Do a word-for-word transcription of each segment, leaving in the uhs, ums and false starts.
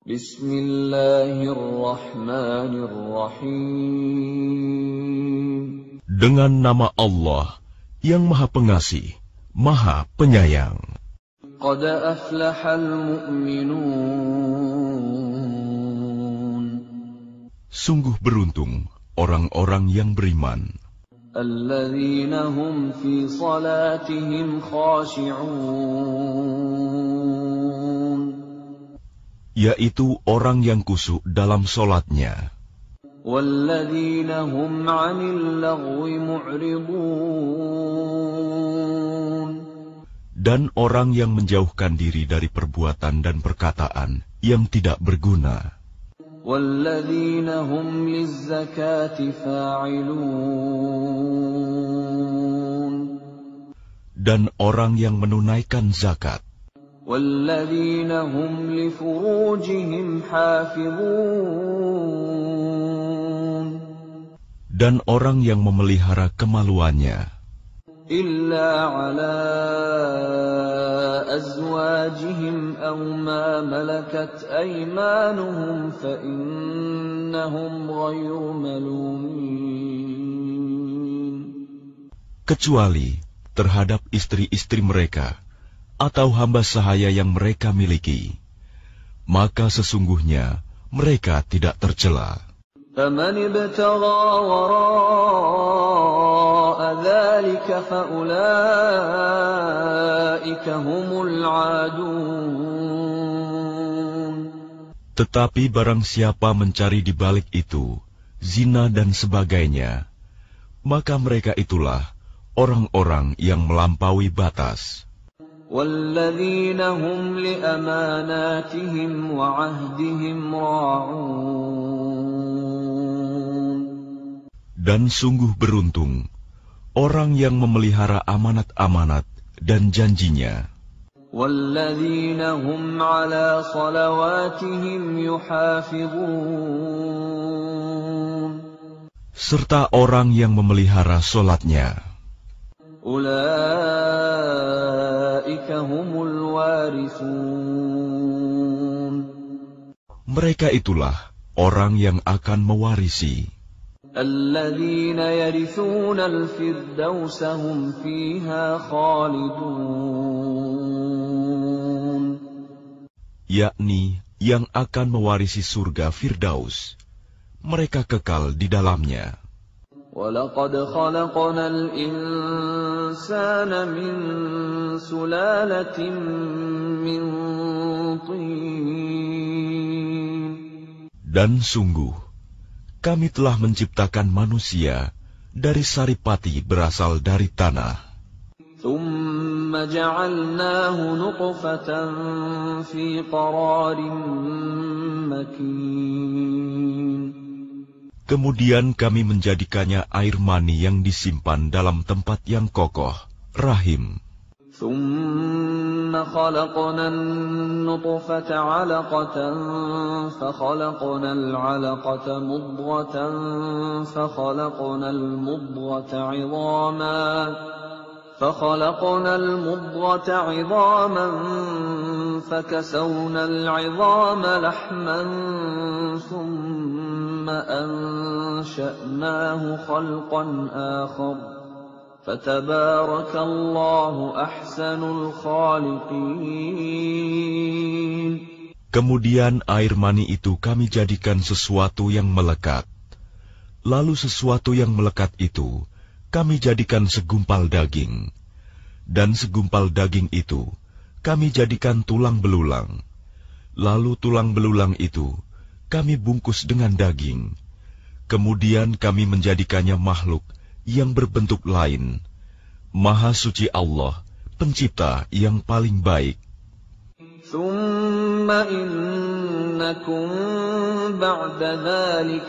Bismillahirrahmanirrahim. Dengan nama Allah yang Maha Pengasih, Maha Penyayang. Qad aflahal mu'minun. Sungguh beruntung orang-orang yang beriman. Alladzina hum fi salatihim khashi'un. Yaitu orang yang khusyuk dalam solatnya. Walladzina hum 'anil lagwi mu'ridun. Dan orang yang menjauhkan diri dari perbuatan dan perkataan yang tidak berguna. Walladzina hum lizzakati fa'ilun. Dan orang yang menunaikan zakat. Walladzina hum li furujihim hafizun. Dan orang yang memelihara kemaluannya. Illa ala azwajihim aw ma malakat aymanuhum fa innahum ghayru malumin. Kecuali terhadap istri-istri mereka atau hamba sahaya yang mereka miliki, maka sesungguhnya mereka tidak tercela. فَمَنِ ابْتَغَى وَرَاءَ ذَلِكَ فَأُولَئِكَ هُمُ الْعَادُونَ. Tetapi barang siapa mencari di balik itu zina dan sebagainya, maka mereka itulah orang-orang yang melampaui batas. وَالَّذِينَ هُمْ لِأَمَانَاتِهِمْ وَعَهْدِهِمْ رَاعُونَ. Dan sungguh beruntung orang yang memelihara amanat-amanat dan janjinya. وَالَّذِينَ هُمْ عَلَى صَلَوَاتِهِمْ يُحَافِظُونَ. Serta orang yang memelihara solatnya. Ulaika humul warithun. Mereka itulah orang yang akan mewarisi. Alladzina yarithuna al-firdausa hum fiha khalidun. Yakni yang akan mewarisi surga Firdaus. Mereka kekal di dalamnya. وَلَقَدْ خَلَقْنَا الْإِنسَانَ مِنْ سُلَالَةٍ مِنْ طِينٍ. Dan sungguh, kami telah menciptakan manusia dari saripati berasal dari tanah. ثُمَّ جَعَلْنَاهُ نُطْفَةً فِي قَرَارٍ مَكِينٍ. Kemudian kami menjadikannya air mani yang disimpan dalam tempat yang kokoh, rahim. ثُمَّ خَلَقْنَا النُّطْفَةَ عَلَقَةً فَخَلَقْنَا الْعَلَقَةَ مُضْغَةً فَخَلَقْنَا الْمُضْغَةَ عِظَامًا فَخَلَقْنَا الْمُضْغَةَ عِظَامًا فَكَسَوْنَا الْعِظَامَ لَحْمًا ثُمَّ أَنشَأْنَاهُ خَلْقًا آخَرَ فَتَبَارَكَ اللَّهُ أَحْسَنُ الْخَالِقِينَ. Kemudian air mani itu kami jadikan sesuatu yang melekat. Lalu sesuatu yang melekat itu kami jadikan segumpal daging. Dan segumpal daging itu kami jadikan tulang belulang. Lalu tulang belulang itu kami bungkus dengan daging. Kemudian kami menjadikannya makhluk yang berbentuk lain. Maha suci Allah, pencipta yang paling baik. ثُمَّ إِنَّكُمْ بَعْدَ ذَلِكَ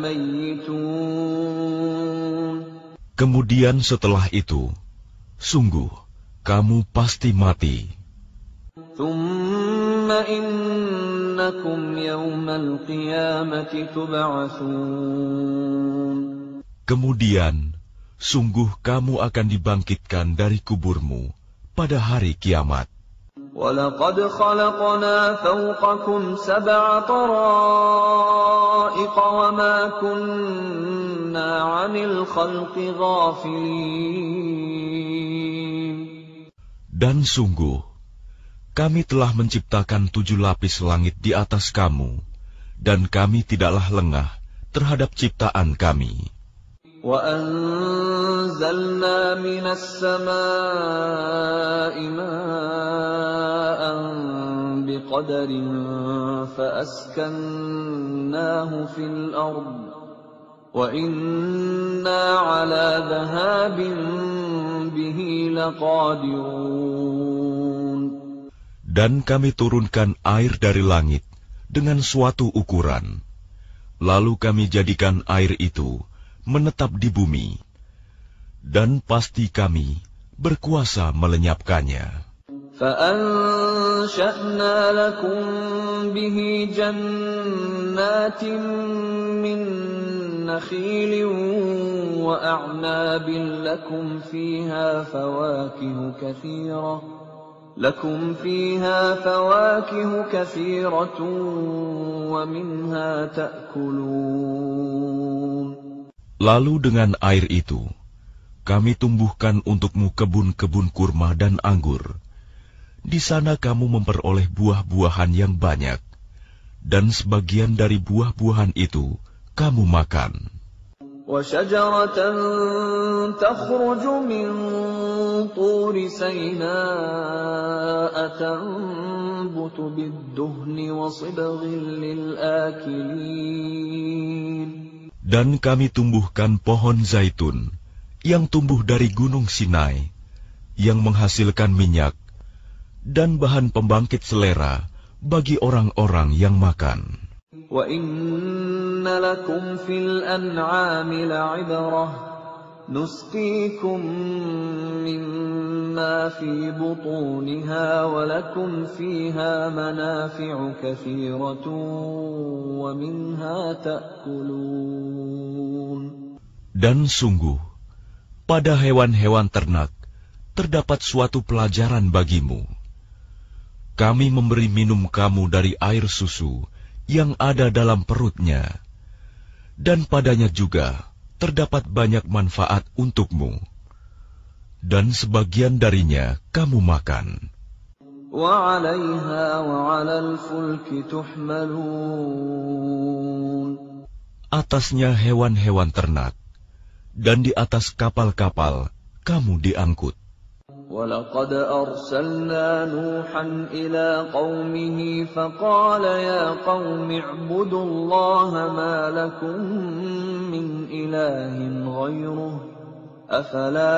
لَمَيِّتُونَ. Kemudian setelah itu, sungguh kamu pasti mati. ثُمَّ إِنَّكُمْ يَوْمَ الْقِيَامَةِ تُبْعَثُونَ. Kemudian, sungguh kamu akan dibangkitkan dari kuburmu pada hari kiamat. وَلَقَدْ خَلَقْنَا فَوْقَكُمْ سَبْعَ طَرَائِقَ وَمَا كُنَّا عَنِ الْخَلْقِ غَافِلِينَ. Dan sungguh, kami telah menciptakan tujuh lapis langit di atas kamu, dan kami tidaklah lengah terhadap ciptaan kami. وَأَنزَلْنَا مِنَ السَّمَاءِ مَاءً بِقَدَرٍ فَأَسْكَنَّاهُ فِي الْأَرْضِ وَإِنَّا عَلَى ذَهَابٍ بِهِ لَقَادِرُونَ. Dan kami turunkan air dari langit dengan suatu ukuran, lalu kami jadikan air itu menetap di bumi, dan pasti kami berkuasa melenyapkannya. فَأَنشَأْنَا لَكُم بِهِ جَنَّاتٍ مِّن نَّخِيلٍ وَأَعْنَابٍ لَّكُمْ فِيهَا فَوَاكِهُ كَثِيرَةٌ لَكُمْ فِيهَا فَوَاكِهُ كَثِيرَةٌ وَمِنْهَا تَأْكُلُونَ. Lalu dengan air itu, kami tumbuhkan untukmu kebun-kebun kurma dan anggur. Di sana kamu memperoleh buah-buahan yang banyak, dan sebagian dari buah-buahan itu kamu makan. وَشَجَرَةً تَخْرُجُ مِنْ طُورِ سَيْنَاءَ تَنبُتُ بِالدُّهْنِ وَصِبْغٍ لِلْآكِلِينَ. Dan kami tumbuhkan pohon zaitun yang tumbuh dari gunung Sinai, yang menghasilkan minyak dan bahan pembangkit selera bagi orang-orang yang makan. وَإِنَّ لَكُمْ فِي الْأَنْعَامِ لَعِبْرَةً نُسْقِيكُم مِّمَّا فِي بُطُونِهَا وَلَكُمْ فِيهَا مَنَافِعُ كَثِيرَةٌ وَمِنْهَا تَأْكُلُونَ. Dan sungguh, pada hewan-hewan ternak terdapat suatu pelajaran bagimu. Kami memberi minum kamu dari air susu yang ada dalam perutnya, dan padanya juga terdapat banyak manfaat untukmu, dan sebagian darinya kamu makan. وَعَلَيْهَا وَعَلَى الْفُلْكِ تُحْمَلُونَ. Atasnya hewan-hewan ternak, dan di atas kapal-kapal kamu diangkut. وَلَقَدْ أَرْسَلْنَا نُوحًا إِلَىٰ قَوْمِهِ فَقَالَ يَا قَوْمِ اعْبُدُوا اللَّهَ مَا لَكُم مِّنْ إِلَٰهٍ غَيْرُهُ أَفَلَا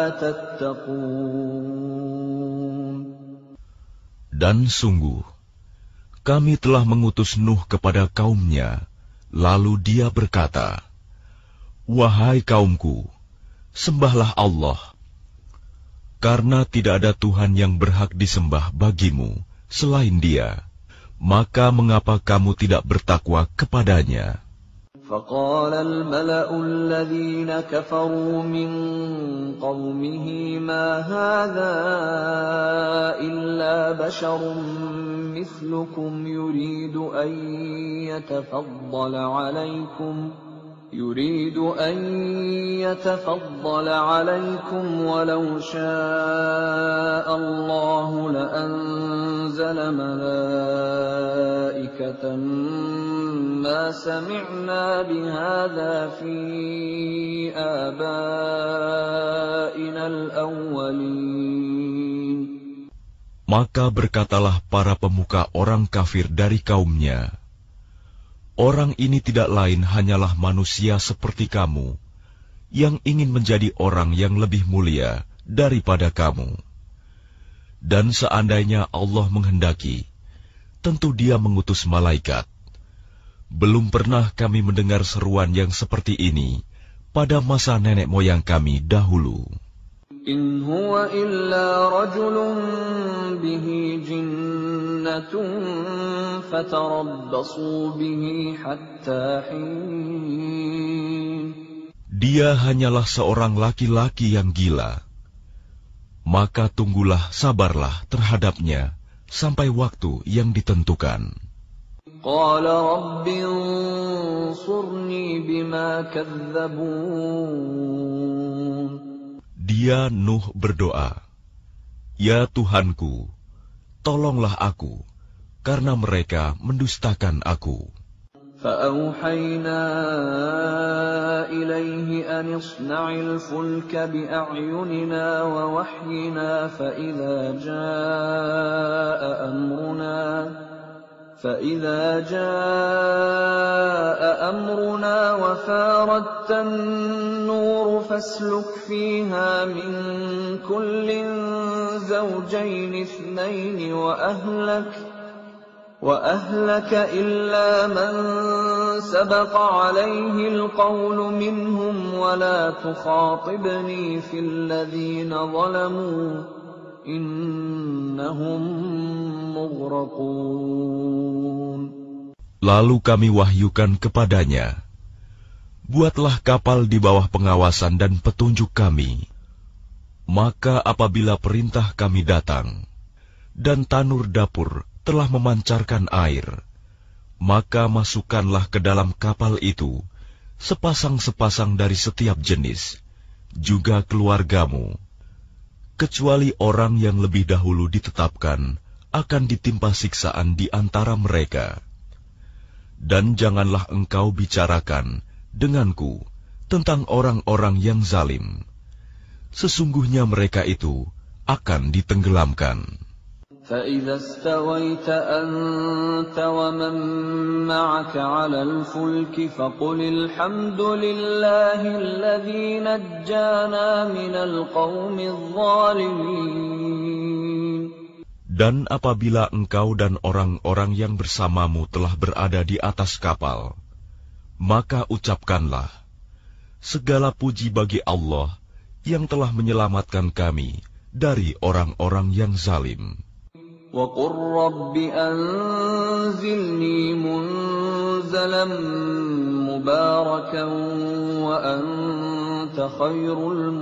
تَتَّقُونَ. Dan sungguh, kami telah mengutus Nuh kepada kaumnya, lalu dia berkata, "Wahai kaumku, sembahlah Allah, karena tidak ada Tuhan yang berhak disembah bagimu selain Dia, maka mengapa kamu tidak bertakwa kepadanya?" فَقَالَ الْمَلَأُ الَّذِينَ كَفَرُوا مِنْ قَوْمِهِ مَا هَذَا إِلَّا بَشَرٌ مِثْلُكُمْ يُرِيدُ أَنْ يَتَفَضَّلَ عَلَيْكُمْ يريد أن يتفضل عليكم ولو شاء الله لأنزل ملائكة ما سمعنا بهذا في آبائنا الأولين. Maka berkatalah para pemuka orang kafir dari kaumnya, "Orang ini tidak lain hanyalah manusia seperti kamu, yang ingin menjadi orang yang lebih mulia daripada kamu. Dan seandainya Allah menghendaki, tentu Dia mengutus malaikat. Belum pernah kami mendengar seruan yang seperti ini pada masa nenek moyang kami dahulu." In huwa illa rajulun bihi jinnatun fatarabbasu bihi hatta hin. Dia hanyalah seorang laki-laki yang gila. Maka tunggulah, sabarlah terhadapnya sampai waktu yang ditentukan. قال رب انصرني بما كذبون. Dia Nuh berdoa, "Ya Tuhanku, tolonglah aku, karena mereka mendustakan aku." فأوحينا إليه أن اصنع الفلك بأعيننا ووحينا فإذا جاء أمرنا فإذا جاء أمرنا وفاردت النور فاسلك فيها من كل زوجين اثنين وأهلك وأهلك إلا من سبق عليه القول منهم ولا تخاطبني في الذين ظلموا إنهم مغرقون. Lalu kami wahyukan kepadanya, "Buatlah kapal di bawah pengawasan dan petunjuk kami. Maka apabila perintah kami datang, dan tanur dapur telah memancarkan air, maka masukkanlah ke dalam kapal itu sepasang-sepasang dari setiap jenis, juga keluargamu, kecuali orang yang lebih dahulu ditetapkan akan ditimpa siksaan di antara mereka. Dan janganlah engkau bicarakan denganku tentang orang-orang yang zalim. Sesungguhnya mereka itu akan ditenggelamkan." فإذا استويت أنت ومن معك على الفلك فقل الحمد لله الذي نجانا من القوم الظالمين. Dan apabila engkau dan orang-orang yang bersamamu telah berada di atas kapal, maka ucapkanlah, "Segala puji bagi Allah yang telah menyelamatkan kami dari orang-orang yang zalim." وَقُلْ رَبِّ أَنزِلْنِي مُنزَلًا مُبَارَكًا وَأَنْتَ خَيْرُ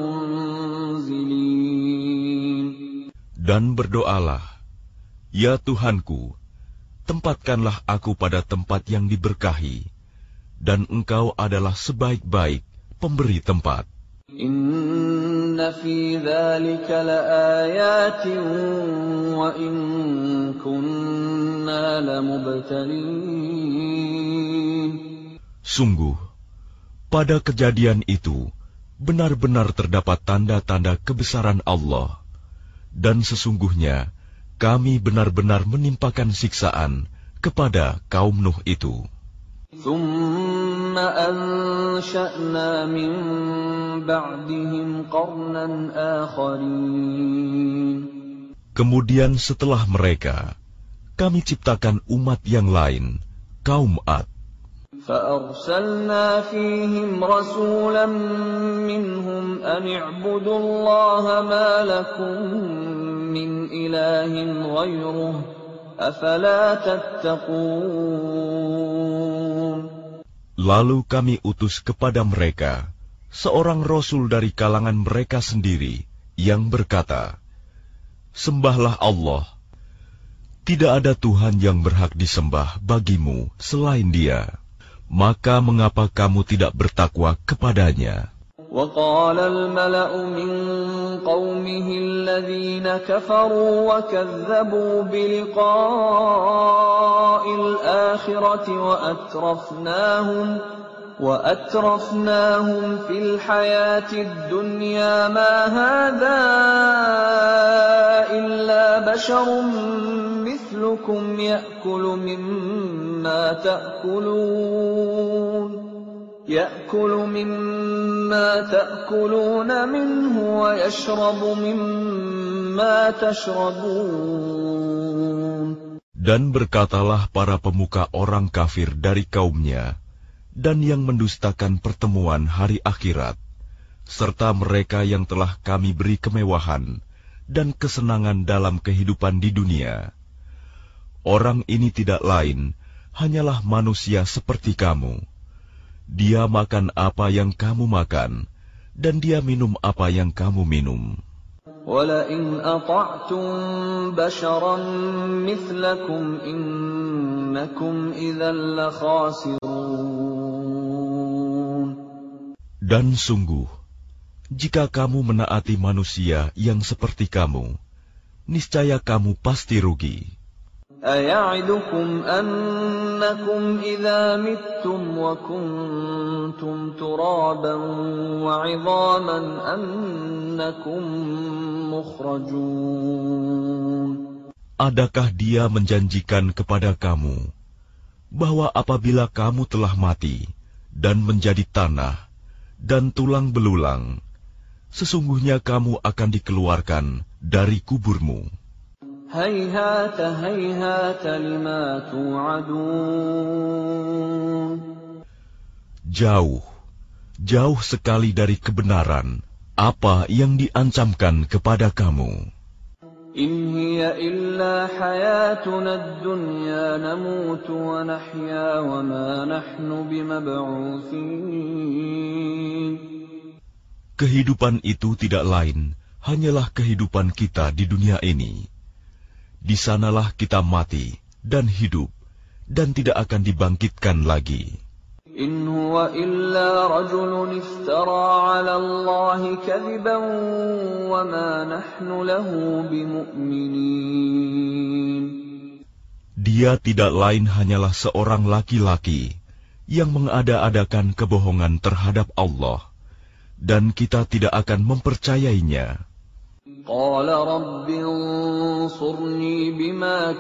الْمُنزِلِينَ. Dan berdoalah, "Ya Tuhanku, tempatkanlah aku pada tempat yang diberkahi, dan Engkau adalah sebaik-baik pemberi tempat." Inna fi dzalika laaayatin wa in kunna lamubtalin. Sungguh, pada kejadian itu benar-benar terdapat tanda-tanda kebesaran Allah, dan sesungguhnya kami benar-benar menimpakan siksaan kepada kaum Nuh itu. ثُمَّ أَنشَأْنَا مِن بَعْدِهِمْ قَرْنًا آخَرِينَ. Kemudian setelah mereka, kami ciptakan umat yang lain, kaum Ad. فَأَرْسَلْنَا فِيهِمْ رَسُولًا مِّنْهُمْ أَنِ اعْبُدُوا اللَّهَ مَا لَكُم مِّنْ إِلَٰهٍ غَيْرُهُ أَفَلَا تَتَّقُونَ. Lalu kami utus kepada mereka seorang rasul dari kalangan mereka sendiri yang berkata, "Sembahlah Allah. Tidak ada Tuhan yang berhak disembah bagimu selain Dia. Maka mengapa kamu tidak bertakwa kepadanya?" وَقَالَ الْمَلَأُ مِنْ قَوْمِهِ الَّذِينَ كَفَرُوا وَكَذَّبُوا بِلِقَاءِ الْآخِرَةِ وَأَتْرَفْنَاهُمْ وَأَتْرَفْنَاهُمْ فِي الْحَيَاةِ الدُّنْيَا مَا هَذَا إِلَّا بَشَرٌ مِثْلُكُمْ يَأْكُلُ مِمَّا تَأْكُلُونَ يَأْكُلُ مِمَّا تَأْكُلُونَ مِنْهُ وَيَشْرَبُ مِمَّا تَشْرَبُونَ. Dan berkatalah para pemuka orang kafir dari kaumnya, dan yang mendustakan pertemuan hari akhirat, serta mereka yang telah kami beri kemewahan dan kesenangan dalam kehidupan di dunia. Orang ini tidak lain, hanyalah manusia seperti kamu. Dia makan apa yang kamu makan, dan dia minum apa yang kamu minum. وَلَئِنْ أَطَعْتُمْ بَشَرًا مِثْلَكُمْ إِنَّكُمْ إِذًا لَخَاسِرُونَ. Dan sungguh, jika kamu menaati manusia yang seperti kamu, niscaya kamu pasti rugi. أَيَعِدُكُمْ أَنَّكُمْ إِذَا مِتُّمْ وَكُنْتُمْ تُرَابًا وَعِظَامًا أَنَّكُمْ مُخْرَجُونَ. Adakah dia menjanjikan kepada kamu bahwa apabila kamu telah mati dan menjadi tanah dan tulang belulang, sesungguhnya kamu akan dikeluarkan dari kuburmu? Hayhata hayhata lima tu'adun. Jauh, jauh sekali dari kebenaran apa yang diancamkan kepada kamu. In hiya illa hayatuna ad-dunya namutu wa nahya wa ma nahnu bimab'utsin. Kehidupan itu tidak lain hanyalah kehidupan kita di dunia ini. Di sanalah kita mati dan hidup dan tidak akan dibangkitkan lagi. In huwa illa rajulun iftara 'ala Allahi kadhiban wa ma nahnu lahu bimu'minin. Dia tidak lain hanyalah seorang laki-laki yang mengada-adakan kebohongan terhadap Allah, dan kita tidak akan mempercayainya. Qala rabbi ansurni bima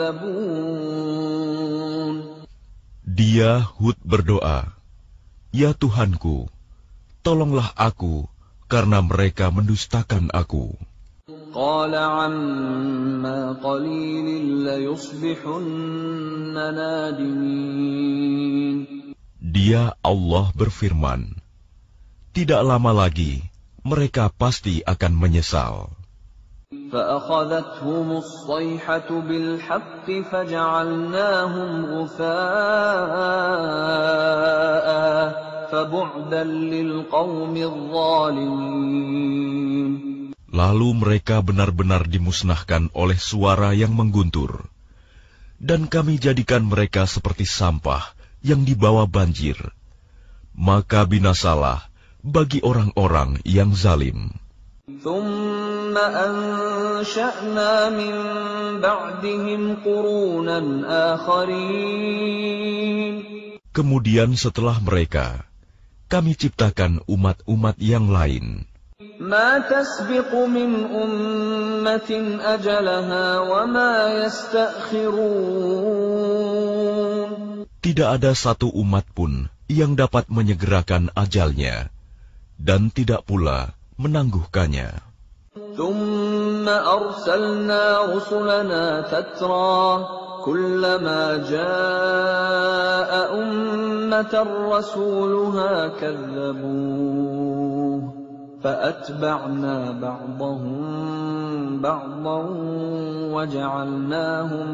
kadzabun. Dia Hud berdoa, "Ya Tuhanku, tolonglah aku karena mereka mendustakan aku." Qala amma qalilin layusbihunna nadimin. Dia Allah berfirman, tidak lama lagi mereka pasti akan menyesal. فَأَخَذَتْهُمُ الصَّيْحَةُ بِالْحَقِّ فَجَعَلْنَاهُمْ غُثَاءً فَبُعْدًا لِلْقَوْمِ الظَّالِمِينَ. Lalu mereka benar-benar dimusnahkan oleh suara yang mengguntur, dan kami jadikan mereka seperti sampah yang dibawa banjir. Maka binasalah bagi orang-orang yang zalim. ثُمَّ أَنشَأْنَا مِن بَعْدِهِمْ قُرُونًا آخَرِينَ. Kemudian setelah mereka, kami ciptakan umat-umat yang lain. مَا تَسْبِقُ مِنْ أُمَّةٍ أَجَلَهَا وَمَا يَسْتَأْخِرُونَ. Tidak ada satu umat pun yang dapat menyegerakan ajalnya, dan tidak pula menangguhkannya. ثُمَّ أَرْسَلْنَا رُسُلَنَا تَتْرَى كُلَّمَا جَاءَ أُمَّةً رَّسُولُهَا كَذَّبُوهُ فَأَتْبَعْنَا بَعْضَهُم بَعْضًا وَجَعَلْنَاهُمْ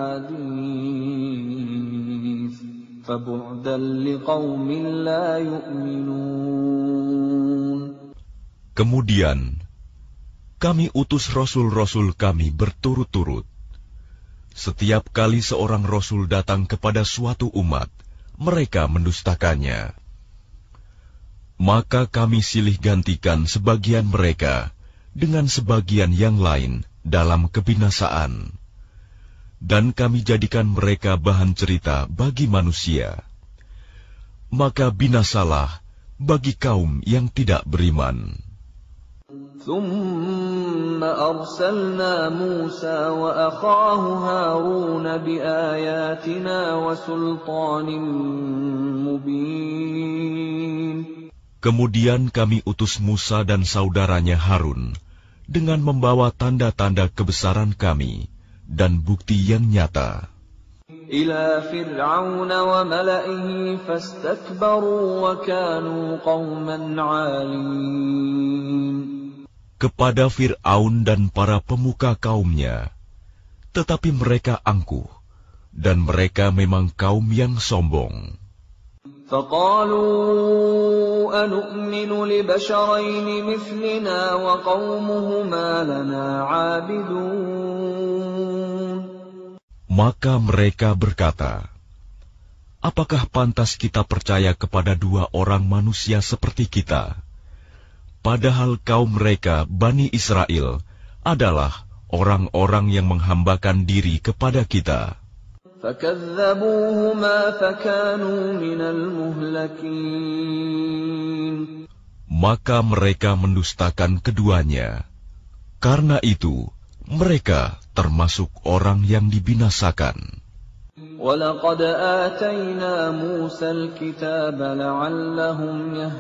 أَحَادِيثَ فَبُعْدًا لِقَوْمٍ لَّا يُؤْمِنُونَ. Kemudian kami utus rasul-rasul kami berturut-turut. Setiap kali seorang rasul datang kepada suatu umat, mereka mendustakannya. Maka kami silih gantikan sebagian mereka dengan sebagian yang lain dalam kebinasaan, dan kami jadikan mereka bahan cerita bagi manusia. Maka binasalah bagi kaum yang tidak beriman. ثُمَّ أَرْسَلْنَا مُوسَى وَأَخَاهُ هَارُونَ بِآيَاتِنَا وَسُلْطَانٍ مُبِينٍ. Kemudian kami utus Musa dan saudaranya Harun dengan membawa tanda-tanda kebesaran kami dan bukti yang nyata. إِلَى فِرْعَوْنَ وَمَلَئِهِ فَاسْتَكْبَرُوا وَكَانُوا قَوْمًا عَالِينَ. Kepada Fir'aun dan para pemuka kaumnya, tetapi mereka angkuh, dan mereka memang kaum yang sombong. فقالوا أنؤمن لبشرين مثلنا وقومهما لنا عابدون. Maka mereka berkata, apakah pantas kita percaya kepada dua orang manusia seperti kita, padahal kaum mereka, Bani Israel, adalah orang-orang yang menghambakan diri kepada kita. فَكَذَّبُوهُمَا فَكَانُوا مِنَ الْمُهْلَكِينَ. Maka mereka mendustakan keduanya. Karena itu, mereka termasuk orang yang dibinasakan. وَلَقَدْ آتَيْنَا مُوسَى الْكِتَابَ لَعَلَّهُمْ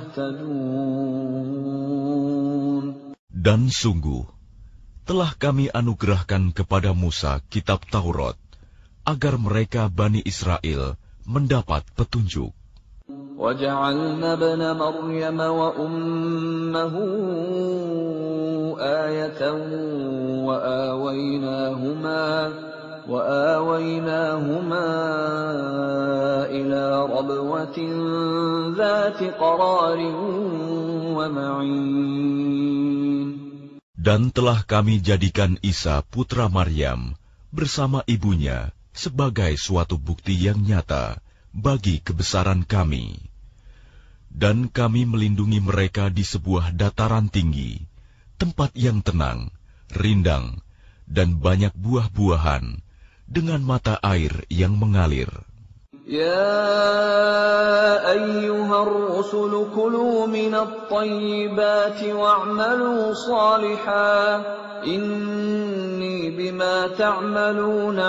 يَهْتَدُونَ. Dan sungguh, telah kami anugerahkan kepada Musa kitab Taurat, agar mereka Bani Israel mendapat petunjuk. وَجَعَلْنَا ابْنَ مَرْيَمَ وَأُمَّهُ آيَةً وَآوَيْنَاهُمَا وَآوَيْنَاهُمَا إِلَى رَبْوَةٍ ذَاتِ قَرَارٍ وَمَعِينٍ. Dan telah kami jadikan Isa putra Maryam bersama ibunya sebagai suatu bukti yang nyata bagi kebesaran kami. Dan kami melindungi mereka di sebuah dataran tinggi, tempat yang tenang, rindang, dan banyak buah-buahan, dengan mata air yang mengalir. Ya ayyuhar rusul kulu minat tayyibati wa'malu salihan, inni bima ta'maluna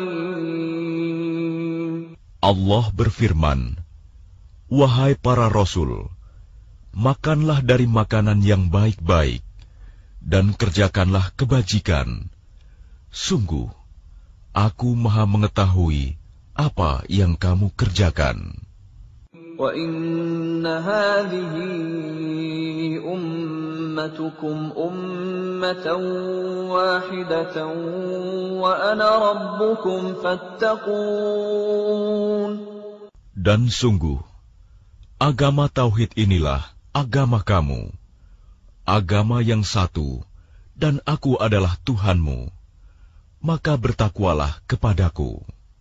alim. Allah berfirman, wahai para rasul, makanlah dari makanan yang baik-baik, dan kerjakanlah kebajikan. Sungguh, aku maha mengetahui apa yang kamu kerjakan. Wa inna hadhihi ummatukum ummatan wahidatan wa ana rabbukum fattaqun. Dan sungguh, agama tauhid inilah agama kamu, agama yang satu, dan aku adalah Tuhanmu, maka bertakwalah kepadaku.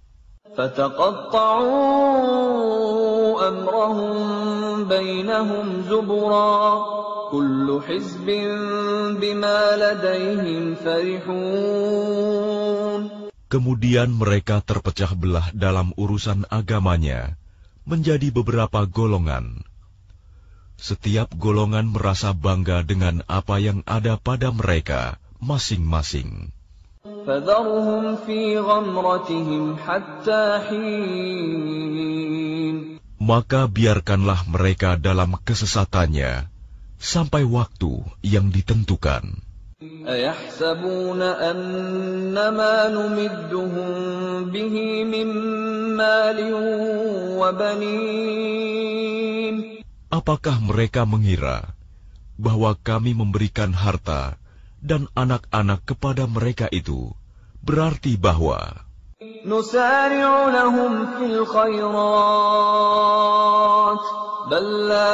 فَتَقَطَّعُوا أَمْرَهُمْ بَيْنَهُمْ زُبُرًا كُلُّ حِزْبٍ بِمَا لَدَيْهِمْ فَرِحُونَ. Kemudian mereka terpecah belah dalam urusan agamanya menjadi beberapa golongan. Setiap golongan merasa bangga dengan apa yang ada pada mereka masing-masing. فَذَرْهُمْ فِي غَمْرَتِهِمْ حَتَّى حِينٍ. Maka biarkanlah mereka dalam kesesatannya sampai waktu yang ditentukan. أَيَحْسَبُونَ أَنَّمَا نُمِدُّهُم بِهِ مِن مَّالٍ وَبَنِينَ. Apakah mereka mengira bahwa kami memberikan harta dan anak-anak kepada mereka itu berarti bahwa نُسَارِعُ لَهُمْ فِي الْخَيْرَاتِ بَل لَّا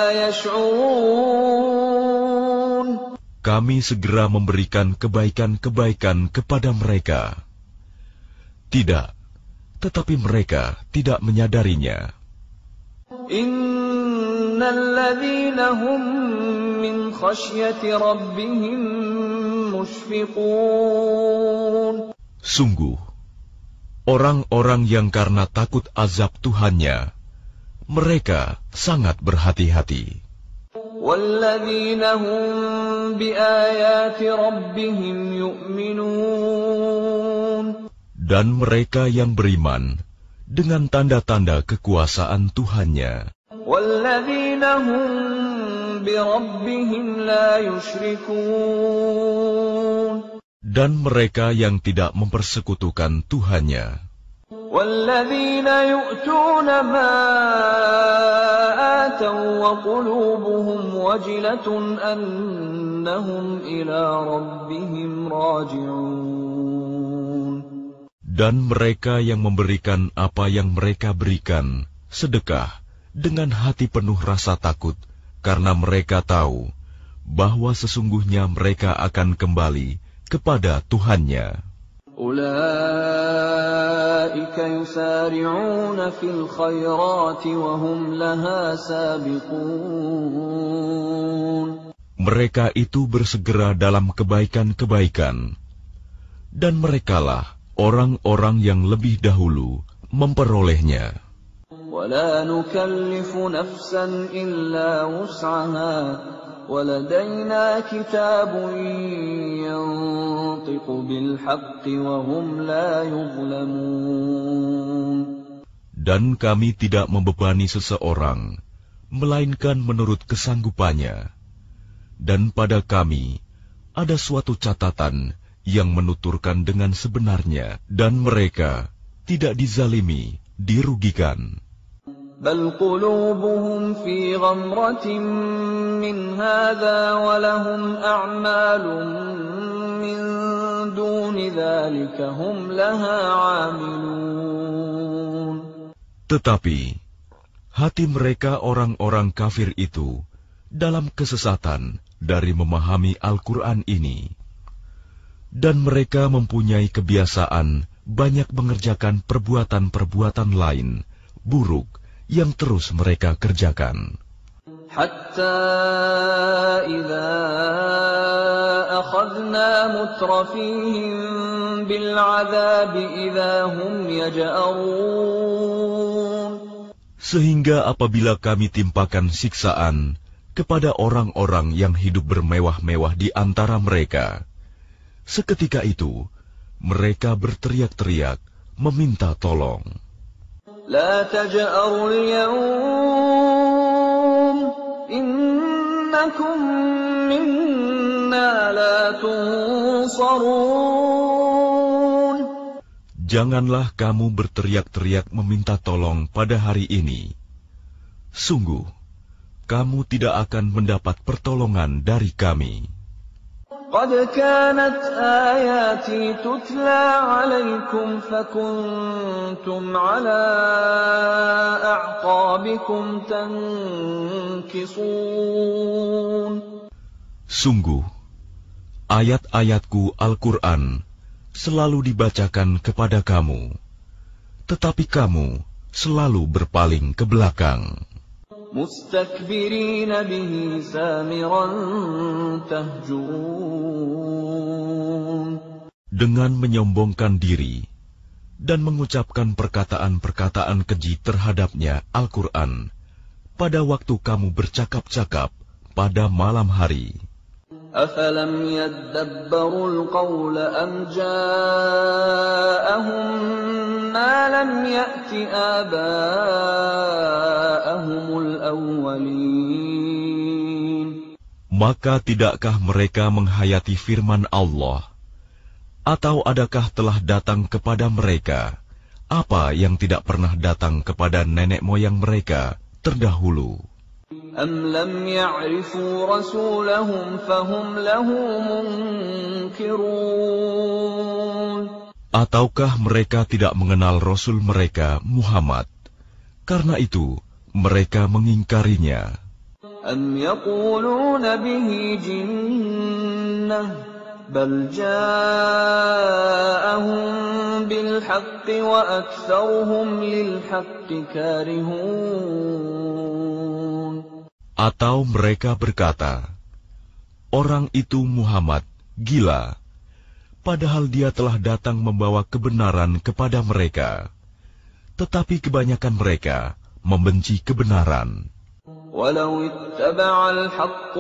يَشْعُرُونَ. kami segera memberikan kebaikan-kebaikan kepada mereka. Tidak, tetapi mereka tidak menyadarinya. Innal ladzina hum min khasyati rabbihim mushfiqun. Sungguh, orang-orang yang karena takut azab Tuhannya, mereka sangat berhati-hati. Walladzina hum biayati rabbihim yu'minun. Dan mereka yang beriman dengan tanda-tanda kekuasaan Tuhannya. Walladzina hum bi rabbihim la yusyrikun. Dan mereka yang tidak mempersekutukan Tuhannya. Walladzina yu'tuna ma ataw wa qulubuhum wajilatun annahum ila rabbihim raji'un. Dan mereka yang memberikan apa yang mereka berikan, sedekah, dengan hati penuh rasa takut, karena mereka tahu bahwa sesungguhnya mereka akan kembali kepada Tuhannya. Ulaika yusari'una fil khairati wa hum laha sabiqun. Mereka itu bersegera dalam kebaikan-kebaikan, dan merekalah orang-orang yang lebih dahulu memperolehnya. وَلَا نُكَلِّفُ نَفْسًا إِلَّا وُسْعَهَا وَلَدَيْنَا كِتَابٌ يَنطِقُ بِالْحَقِّ وَهُمْ لَا يُظْلَمُونَ. Dan kami tidak membebani seseorang, melainkan menurut kesanggupannya. Dan pada kami ada suatu catatan yang menuturkan dengan sebenarnya, dan mereka tidak dizalimi, dirugikan. بل قلوبهم في غمرة من هذا ولهم أعمال من دون ذلك هم لها عاملون. Tetapi hati mereka orang-orang kafir itu dalam kesesatan dari memahami Al-Quran ini, dan mereka mempunyai kebiasaan banyak mengerjakan perbuatan-perbuatan lain buruk yang terus mereka kerjakan. Hatta idza akhadna mutrafihim bil 'adzabi idza hum yaj'arun. Sehingga apabila kami timpakan siksaan kepada orang-orang yang hidup bermewah-mewah di antara mereka, seketika itu mereka berteriak-teriak meminta tolong. La taj'arul yawm innakum minna la tunsarun. Janganlah kamu berteriak-teriak meminta tolong pada hari ini. Sungguh, kamu tidak akan mendapat pertolongan dari kami. قد كانت آياتي تتلى عليكم فكنتم على أعقابكم تنكصون. Sungguh, ayat-ayatku Al-Quran selalu dibacakan kepada kamu, tetapi kamu selalu berpaling ke belakang. مستكبرين به سامرا تهجرون. Dengan menyombongkan diri dan mengucapkan perkataan-perkataan keji terhadapnya Al-Quran pada waktu kamu bercakap-cakap pada malam hari. أفلم يدبروا القول أم جاءهم ما لم يأت آباءهم الأولين. Maka tidakkah mereka menghayati firman Allah? Atau adakah telah datang kepada mereka apa yang tidak pernah datang kepada nenek moyang mereka terdahulu? أم لم يعرفوا رسولهم فهم له منكرون. Ataukah mereka tidak mengenal Rasul mereka Muhammad, karena itu mereka mengingkarinya? أم يقولون به جنة بل جاءهم بالحق وأكثرهم للحق كارهون. Atau mereka berkata, orang itu Muhammad gila, padahal dia telah datang membawa kebenaran kepada mereka, tetapi kebanyakan mereka membenci kebenaran. Walau ittaba'a al-haqqu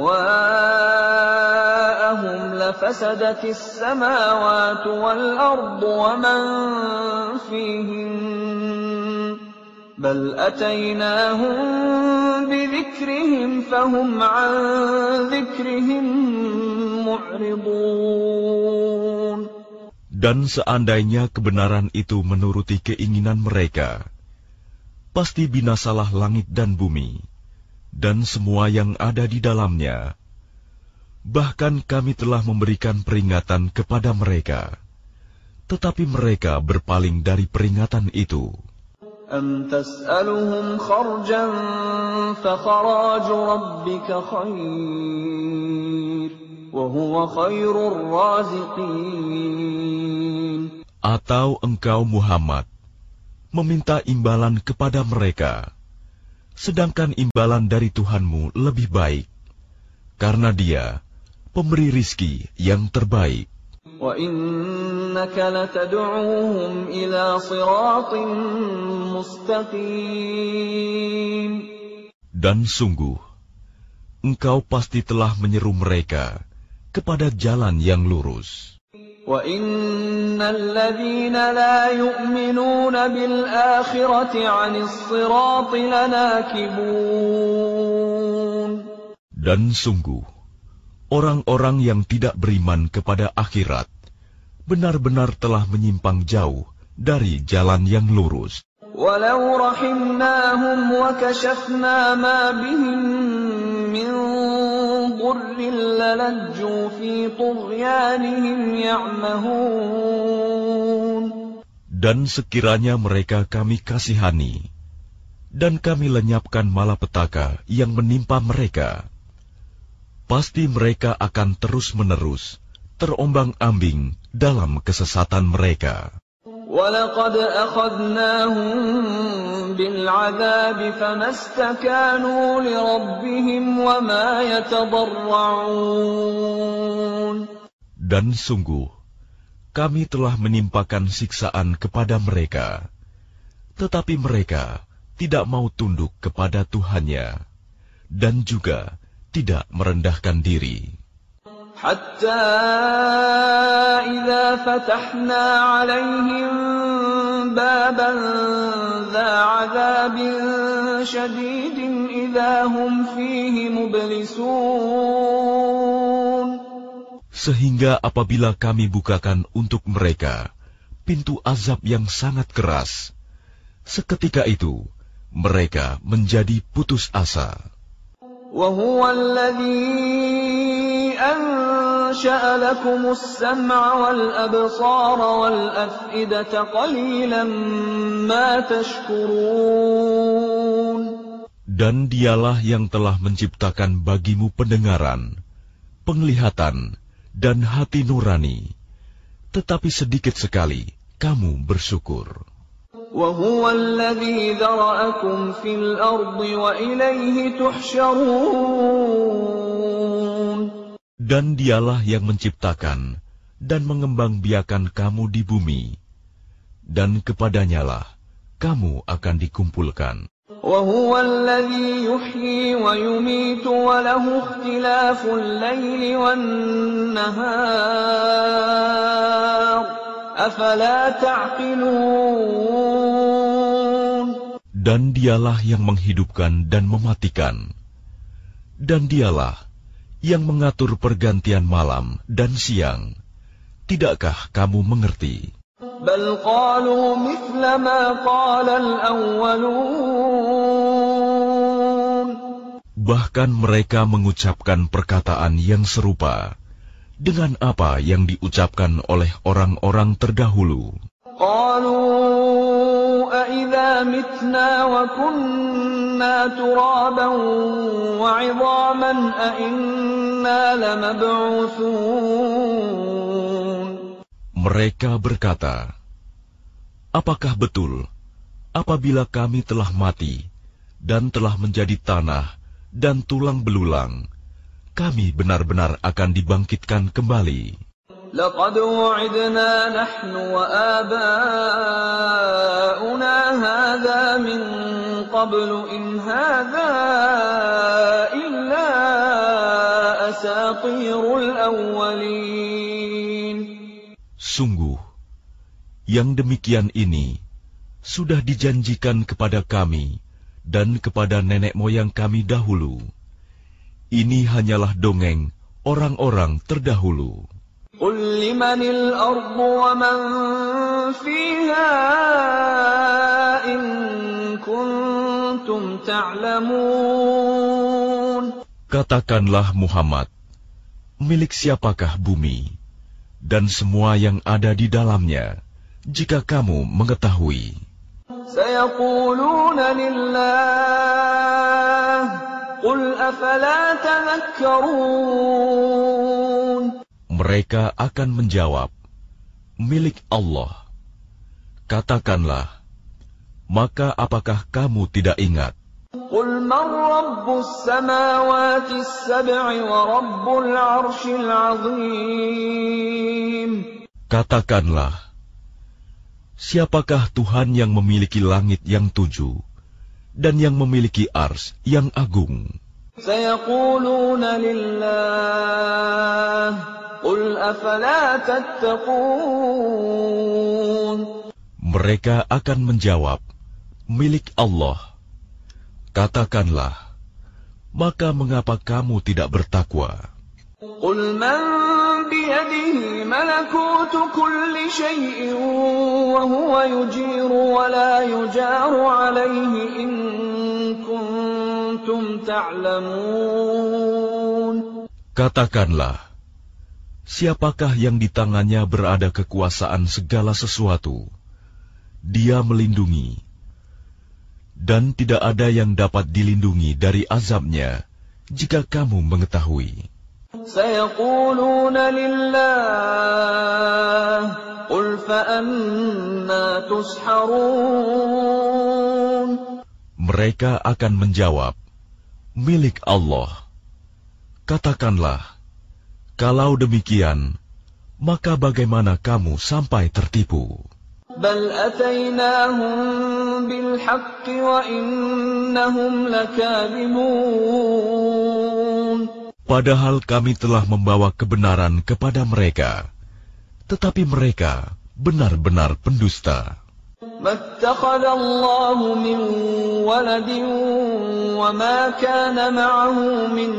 ahwa'ahum lafasadatis samawati wal ardu wa man fihin bal ataynahum bidzikrihim fahum 'an dzikrihim mu'ridun. Dan seandainya kebenaran itu menuruti keinginan mereka, pasti binasalah langit dan bumi, dan semua yang ada di dalamnya. Bahkan kami telah memberikan peringatan kepada mereka, tetapi mereka berpaling dari peringatan itu. أَمْ تَسْأَلُهُمْ خَرْجًا فَخَرَاجُ رَبِّكَ خَيْرٌ وَهُوَ خَيْرُ الرَّازِقِينَ. Atau engkau Muhammad meminta imbalan kepada mereka, sedangkan imbalan dari Tuhanmu lebih baik, karena Dia pemberi rizki yang terbaik. وَإِنَّكَ لَتَدْعُوهُمْ إِلَى صِرَاطٍ مُسْتَقِيمٍ. Dan sungguh, engkau pasti telah menyeru mereka kepada jalan yang lurus. وَإِنَّ الَّذِينَ لَا يُؤْمِنُونَ بِالْآخِرَةِ عَنِ الصِّرَاطِ لَنَاكِبُونَ. Dan sungguh, orang-orang yang tidak beriman kepada akhirat benar-benar telah menyimpang jauh dari jalan yang lurus. وَلَوْ رَحِمْنَاهُمْ وَكَشَفْنَا مَا بِهِمْ مِنْ ضُرٍّ لَلَجُّوا فِي طُغْيَانِهِمْ يَعْمَهُونَ. Dan sekiranya mereka kami kasihani, dan kami lenyapkan malapetaka yang menimpa mereka, pasti mereka akan terus-menerus terombang-ambing dalam kesesatan mereka. وَلَقَدْ أَخَذْنَاهُمْ بِالْعَذَابِ فَمَا اسْتَكَانُوا لِرَبِّهِمْ وَمَا يَتَضَرَّعُونَ. Dan sungguh, kami telah menimpakan siksaan kepada mereka, tetapi mereka tidak mau tunduk kepada Tuhannya, dan juga tidak merendahkan diri. Hatta idza fatahna 'alaihim baban dza 'adzabin syadidin idza hum fihi mublisun. Sehingga apabila kami bukakan untuk mereka pintu azab yang sangat keras, seketika itu mereka menjadi putus asa. وَهُوَ الَّذِي أَنشَأَ لَكُمُ السَّمْعَ وَالْأَبْصَارَ وَالْأَفْئِدَةَ قَلِيلًا مَا تَشْكُرُونَ. Dan Dialah yang telah menciptakan bagimu pendengaran, penglihatan, dan hati nurani, tetapi sedikit sekali kamu bersyukur. وَهُوَ الَّذِي ذَرَأَكُمْ فِي الْأَرْضِ وَإِلَيْهِ تُحْشَرُونَ. Dan Dialah yang menciptakan dan mengembangbiakan kamu di bumi, dan kepadanyalah kamu akan dikumpulkan. وَهُوَ الَّذِي يُحْيِي وَيُمِيتُ وَلَهُ اخْتِلَافُ اللَّيْلِ وَالنَّهَارِ أَفَلَا تَعْقِلُونَ. Dan Dialah yang menghidupkan dan mematikan, dan Dialah yang mengatur pergantian malam dan siang. Tidakkah kamu mengerti? بَلْ قَالُوا مِثْلَ مَا قَالَ الْأَوَّلُونَ. Bahkan mereka mengucapkan perkataan yang serupa dengan apa yang diucapkan oleh orang-orang terdahulu. قَالُوا أَإِذَا مِتْنَا وَكُنَّا تُرَابًا وَعِظَامًا أَإِنَّا لَمَبْعُوثُونَ. Mereka berkata, apakah betul apabila kami telah mati dan telah menjadi tanah dan tulang belulang, kami benar-benar akan dibangkitkan kembali? لَقَدْ وُعِدْنَا نَحْنُ وَآبَاؤُنَا هَذَا مِنْ قَبْلُ إِنْ هَذَا إِلَّا أَسَاطِيرُ الْأَوَّلِينَ. Sungguh, yang demikian ini sudah dijanjikan kepada kami dan kepada nenek moyang kami dahulu. Ini hanyalah dongeng orang-orang terdahulu. قُلْ لِمَنِ الْأَرْضُ وَمَنْ فِيهَا إِن كُنْتُمْ تَعْلَمُونَ. Katakanlah Muhammad, milik siapakah bumi dan semua yang ada di dalamnya, jika kamu mengetahui. سيقولون لله قل أفلا تذكرون. Mereka akan menjawab, milik Allah. Katakanlah, maka apakah kamu tidak ingat? قل من رب السماوات السبع ورب العرش العظيم. Katakanlah, siapakah Tuhan yang memiliki langit yang tujuh dan yang memiliki ars yang agung? سيقولون لله قل أفلا تتقون. Mereka akan menjawab, milik Allah. Katakanlah, maka mengapa kamu tidak bertakwa? قل من بيده ملكوت كل شيء وهو يجير ولا يجار عليه إن كنتم تعلمون. Katakanlah, siapakah yang di tangannya berada kekuasaan segala sesuatu? Dia melindungi, dan tidak ada yang dapat dilindungi dari azabnya jika kamu mengetahui. سيقولون لله قل فأنا تسحرون. Mereka akan menjawab, milik Allah. Katakanlah, kalau demikian, maka bagaimana kamu sampai tertipu? بل أتيناهم بالحق وإنهم لكاذبون. Padahal kami telah membawa kebenaran kepada mereka, tetapi mereka benar-benar pendusta. ما اتخذ الله من ولد وما كان معه من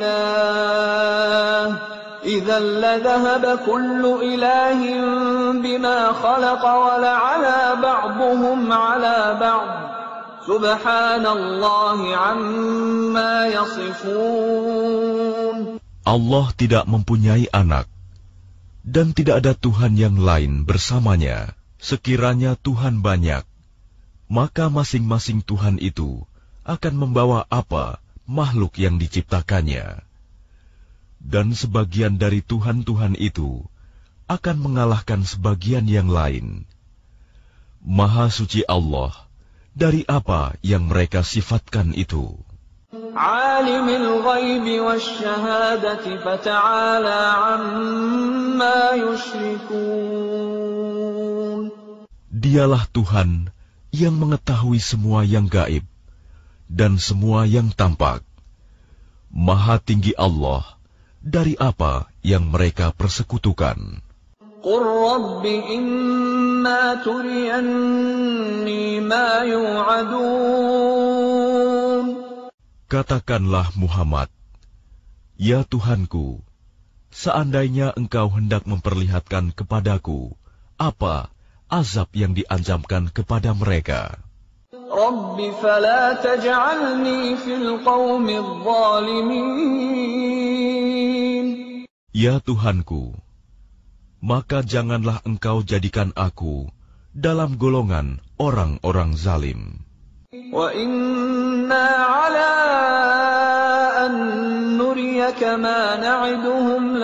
إله إذا لذهب كل إله بما خلق ولعلى بعضهم على بعض سبحان الله عما يصفون. Allah tidak mempunyai anak, dan tidak ada Tuhan yang lain bersamanya. Sekiranya Tuhan banyak, maka masing-masing Tuhan itu akan membawa apa makhluk yang diciptakannya. Dan sebagian dari Tuhan-Tuhan itu akan mengalahkan sebagian yang lain. Maha suci Allah dari apa yang mereka sifatkan itu. Alimul ghaibi wasyahadati fata'ala amma yusyrikun. Dialah Tuhan yang mengetahui semua yang gaib dan semua yang tampak. Maha tinggi Allah dari apa yang mereka persekutukan. Qur Rabbi imma turiyanni ma yu'adun. Katakanlah Muhammad, ya Tuhanku, seandainya engkau hendak memperlihatkan kepadaku apa azab yang diancamkan kepada mereka. Rabbi fala taj'alni fil qaumidh dhalimin. Ya Tuhanku, maka janganlah engkau jadikan aku dalam golongan orang-orang zalim. Wa inna ala an nuriyaka ma na'iduhum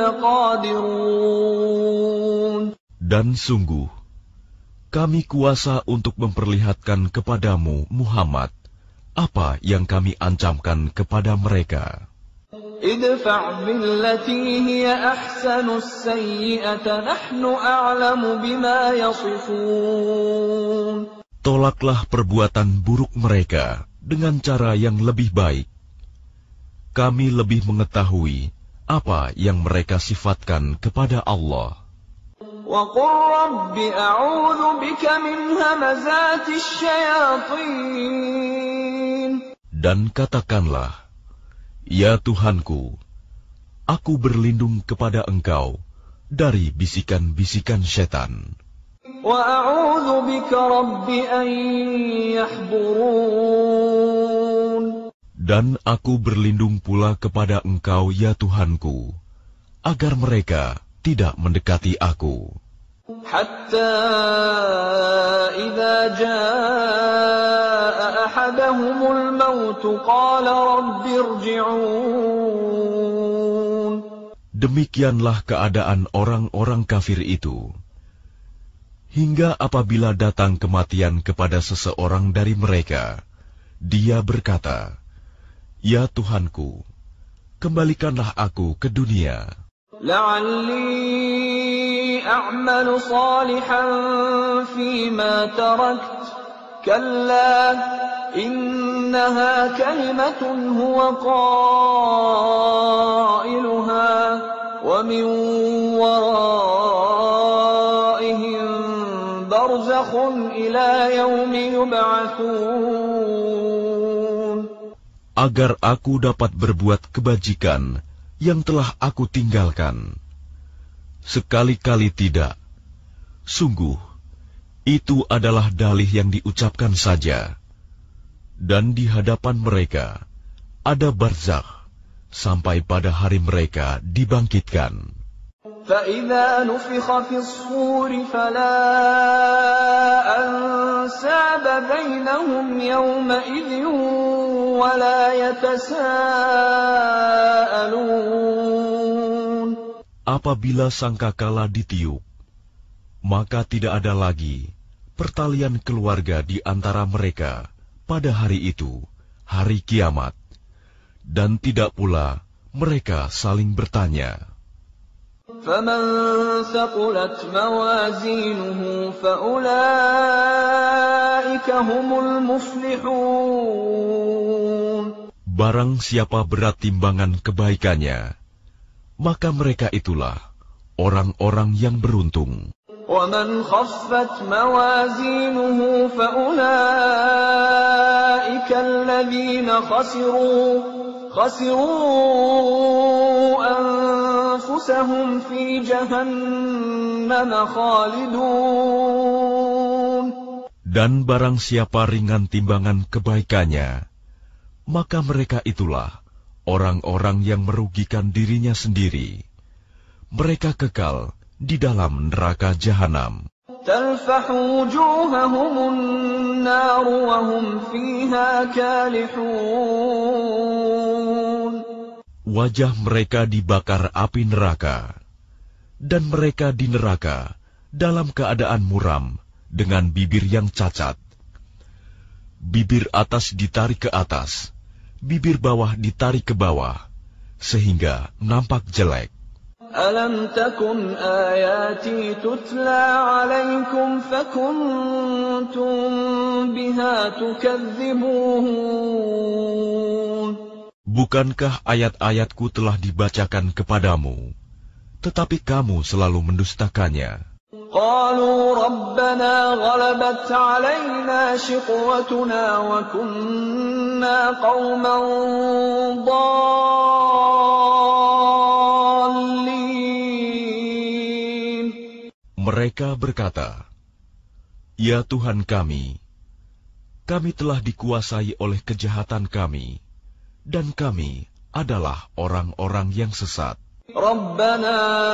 laqadirun. Dan sungguh, kami kuasa untuk memperlihatkan kepadamu, Muhammad, apa yang kami ancamkan kepada mereka. Idfa' billati hiya ahsanus sayyi'ata nahnu a'lamu bima yasifun. Tolaklah perbuatan buruk mereka dengan cara yang lebih baik. Kami lebih mengetahui apa yang mereka sifatkan kepada Allah. وَقُلْ رَبِّ أَعُوذُ بِكَ مِنْ هَمَزَاتِ الشَّيَاطِينِ. Dan katakanlah, ya Tuhanku, aku berlindung kepada Engkau dari bisikan-bisikan setan. وَأَعُوذُ بِكَ رَبِّ أَنْ يَحْضُرُونَ. Dan aku berlindung pula kepada Engkau, ya Tuhanku, agar mereka tidak mendekati aku. حتى إذا جاء أحدهم الموت قال رب ارجعون. Demikianlah keadaan orang-orang kafir itu. Hingga apabila datang kematian kepada seseorang dari mereka, dia berkata, "Ya Tuhanku, kembalikanlah aku ke dunia. لعلي أعمل صالحا فيما تركت كلا إنها كلمة هو قائلها ومن ورائهم برزخ إلى يوم يبعثون. Agar aku dapat berbuat kebajikan yang telah aku tinggalkan. Sekali-kali tidak. Sungguh, itu adalah dalih yang diucapkan saja. Dan di hadapan mereka ada barzakh sampai pada hari mereka dibangkitkan. فَإِذَا نُفِخَ فِي الصُّورِ فَلَا أَنْسَابَ بَيْنَهُمْ يَوْمَئِذٍ وَلَا يَتَسَاءَلُونَ. Apabila sangkakala ditiup, maka tidak ada lagi pertalian keluarga di antara mereka pada hari itu, hari kiamat, dan tidak pula mereka saling bertanya. فَمَنْ ثَقُلَتْ مَوَازِينُهُ فَأُولَئِكَ هُمُ الْمُفْلِحُونَ. Barang siapa berat timbangan kebaikannya, maka mereka itulah orang-orang yang beruntung. وَمَنْ خَفَّتْ مَوَازِينُهُ فَأُولَئِكَ الَّذِينَ خَسِرُوا خَسِرُوا أَنفُسَهُمْ فِي جَهَنَّمَ خَالِدُونَ. Dan barang siapa ringan timbangan kebaikannya, maka mereka itulah orang-orang yang merugikan dirinya sendiri. Mereka kekal di dalam neraka jahanam. تَلْفَحُ وُجُوهَهُمُ النَّارُ وَهُمْ فِيهَا كَالِحُونَ. Wajah mereka dibakar api neraka, dan mereka di neraka dalam keadaan muram dengan bibir yang cacat. Bibir atas ditarik ke atas, bibir bawah ditarik ke bawah, sehingga nampak jelek. أَلَمْ تَكُنْ آيَاتِي تُتْلَى عَلَيْكُمْ فَكُنْتُمْ بِهَا تُكَذِّبُونَ. Bukankah ayat-ayatku telah dibacakan kepadamu, tetapi kamu selalu mendustakannya? قَالُوا رَبَّنَا غَلَبَتْ عَلَيْنَا شِقْوَتُنَا وَكُنَّا قَوْمًا ضَالِّينَ. Mereka berkata, "Ya Tuhan kami, kami telah dikuasai oleh kejahatan kami, dan kami adalah orang-orang yang sesat. رَبَّنَا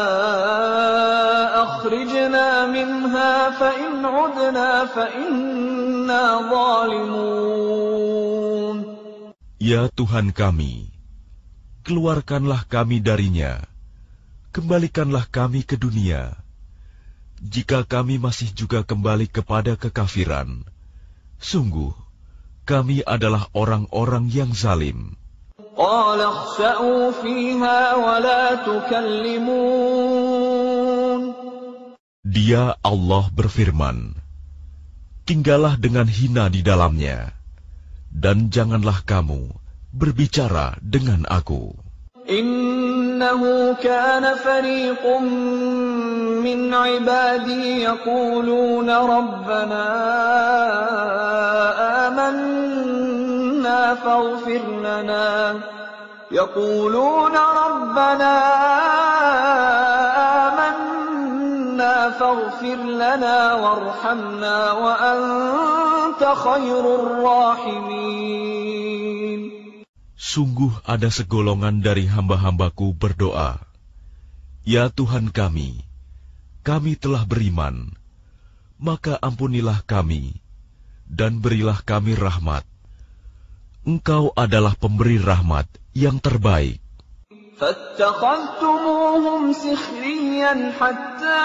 أَخْرِجْنَا مِنْهَا فَإِنْ عُدْنَا فَإِنَّا ظَالِمُونَ. Ya Tuhan kami, keluarkanlah kami darinya, kembalikanlah kami ke dunia. Jika kami masih juga kembali kepada kekafiran, sungguh kami adalah orang-orang yang zalim." قَالَ اخْسَئُوا فِيهَا وَلَا تُكَلِّمُونَ. Dia Allah berfirman, "Tinggallah dengan hina di dalamnya, dan janganlah kamu berbicara dengan aku." إِنَّهُ كَانَ فَرِيقٌ مِّنْ عِبَادِي يَقُولُونَ رَبَّنَا آمَنَّا فَاغْفِرْ لَنَا يَقُولُونَ رَبَّنَا آمَنَّا فَاغْفِرْ لَنَا وَارْحَمْنَا وَأَنْتَ خَيْرُ الرَّاحِمِينَ. Sungguh ada segolongan dari hamba-hambaku berdoa, "Ya Tuhan kami, kami telah beriman, maka ampunilah kami, dan berilah kami rahmat. Engkau adalah pemberi rahmat yang terbaik. فاتخذتموهم سخريا حتى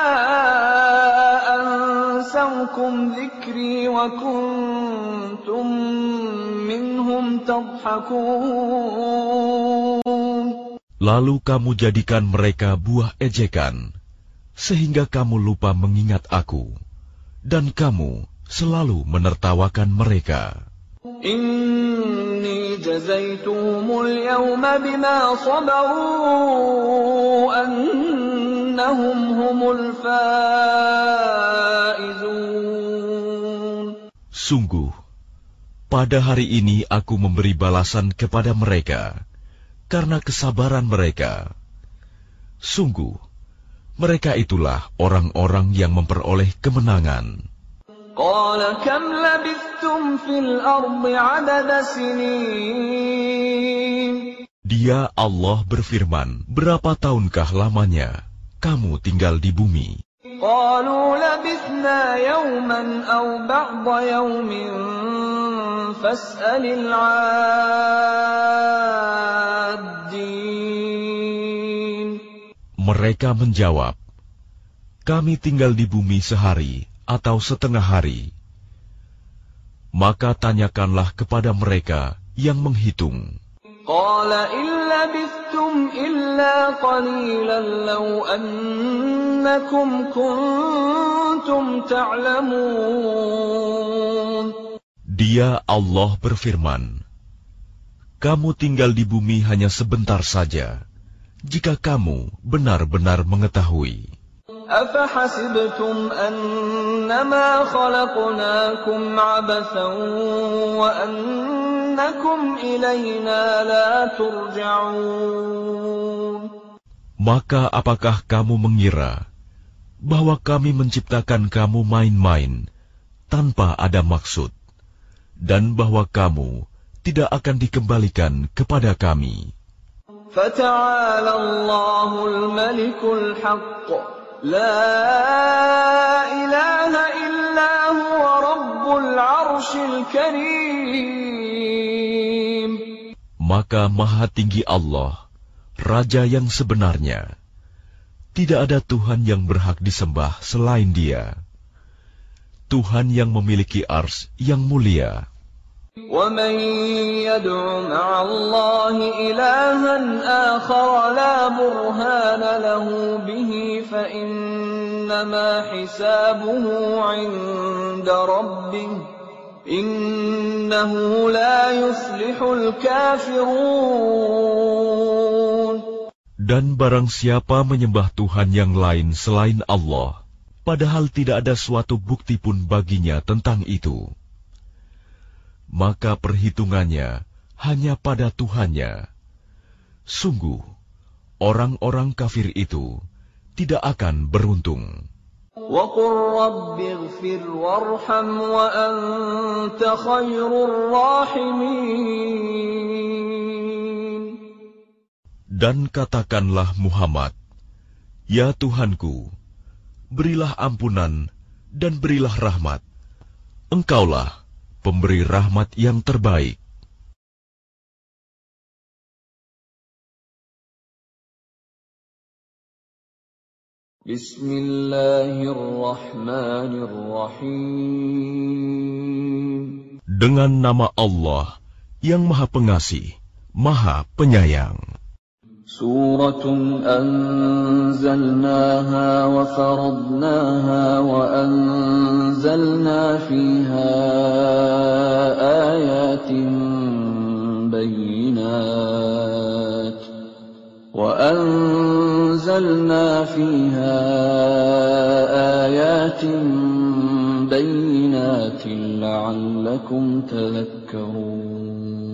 أنسوكم ذكري وكنتم منهم تضحكون. Lalu kamu jadikan mereka buah ejekan, sehingga kamu lupa mengingat aku, dan kamu selalu menertawakan mereka. Inni jazaituhumul yawma bima sabaru annahum humul faizun. Sungguh, pada hari ini aku memberi balasan kepada mereka karena kesabaran mereka. Sungguh, mereka itulah orang-orang yang memperoleh kemenangan. Qala kam labithtum fil ardi adada sinin. Dia Allah berfirman, berapa tahunkah lamanya kamu tinggal di bumi? Qalu labithna yawman aw ba'da yawmin fas'alil 'addin. Mereka menjawab, kami tinggal di bumi sehari atau setengah hari. Maka tanyakanlah kepada mereka yang menghitung. Qala illa bithtum illa qalilan law annakum kuntum ta'lamun. Dia Allah berfirman, kamu tinggal di bumi hanya sebentar saja, jika kamu benar-benar mengetahui. أَفَحَسِبْتُمْ أَنَّمَا خَلَقْنَاكُمْ عَبَثًا وَأَنَّكُمْ إِلَيْنَا لَا تُرْجَعُونَ. Maka apakah kamu mengira bahwa kami menciptakan kamu main-main tanpa ada maksud, dan bahwa kamu tidak akan dikembalikan kepada kami? فَتَعَالَى اللَّهُ الْمَلِكُ الْحَقُّ La ilaha illa huwa rabbul arshil karim. Maka Maha Tinggi Allah, Raja yang sebenarnya. Tidak ada Tuhan yang berhak disembah selain Dia. Tuhan yang memiliki ars yang mulia. وَمَنْ يَدْعُ مَعَ اللَّهِ إِلَٰهًا آخَرَ لَا بُرْهَانَ لَهُ بِهِ فَإِنَّمَا حِسَابُهُ عِندَ رَبِّهِ إِنَّهُ لَا يُفْلِحُ الْكَافِرُونَ. Dan barang siapa menyembah Tuhan yang lain selain Allah, padahal tidak ada suatu bukti pun baginya tentang itu, maka perhitungannya hanya pada Tuhannya. Sungguh, orang-orang kafir itu tidak akan beruntung. وَقُلْ رَبِّ اغْفِرْ وَارْحَمْ وَأَنْتَ خَيْرُ الرَّاحِمِينَ. Dan katakanlah Muhammad, ya Tuhanku, berilah ampunan dan berilah rahmat. Engkaulah pemberi rahmat yang terbaik. Bismillahirrahmanirrahim. Dengan nama Allah yang Maha Pengasih, Maha Penyayang. Suratun anzalnaha wa faradnaha wa anzalna fiha ayatin bayyinat wa anzalna fiha ayatin bayyinatin la'allakum tadhakkarun.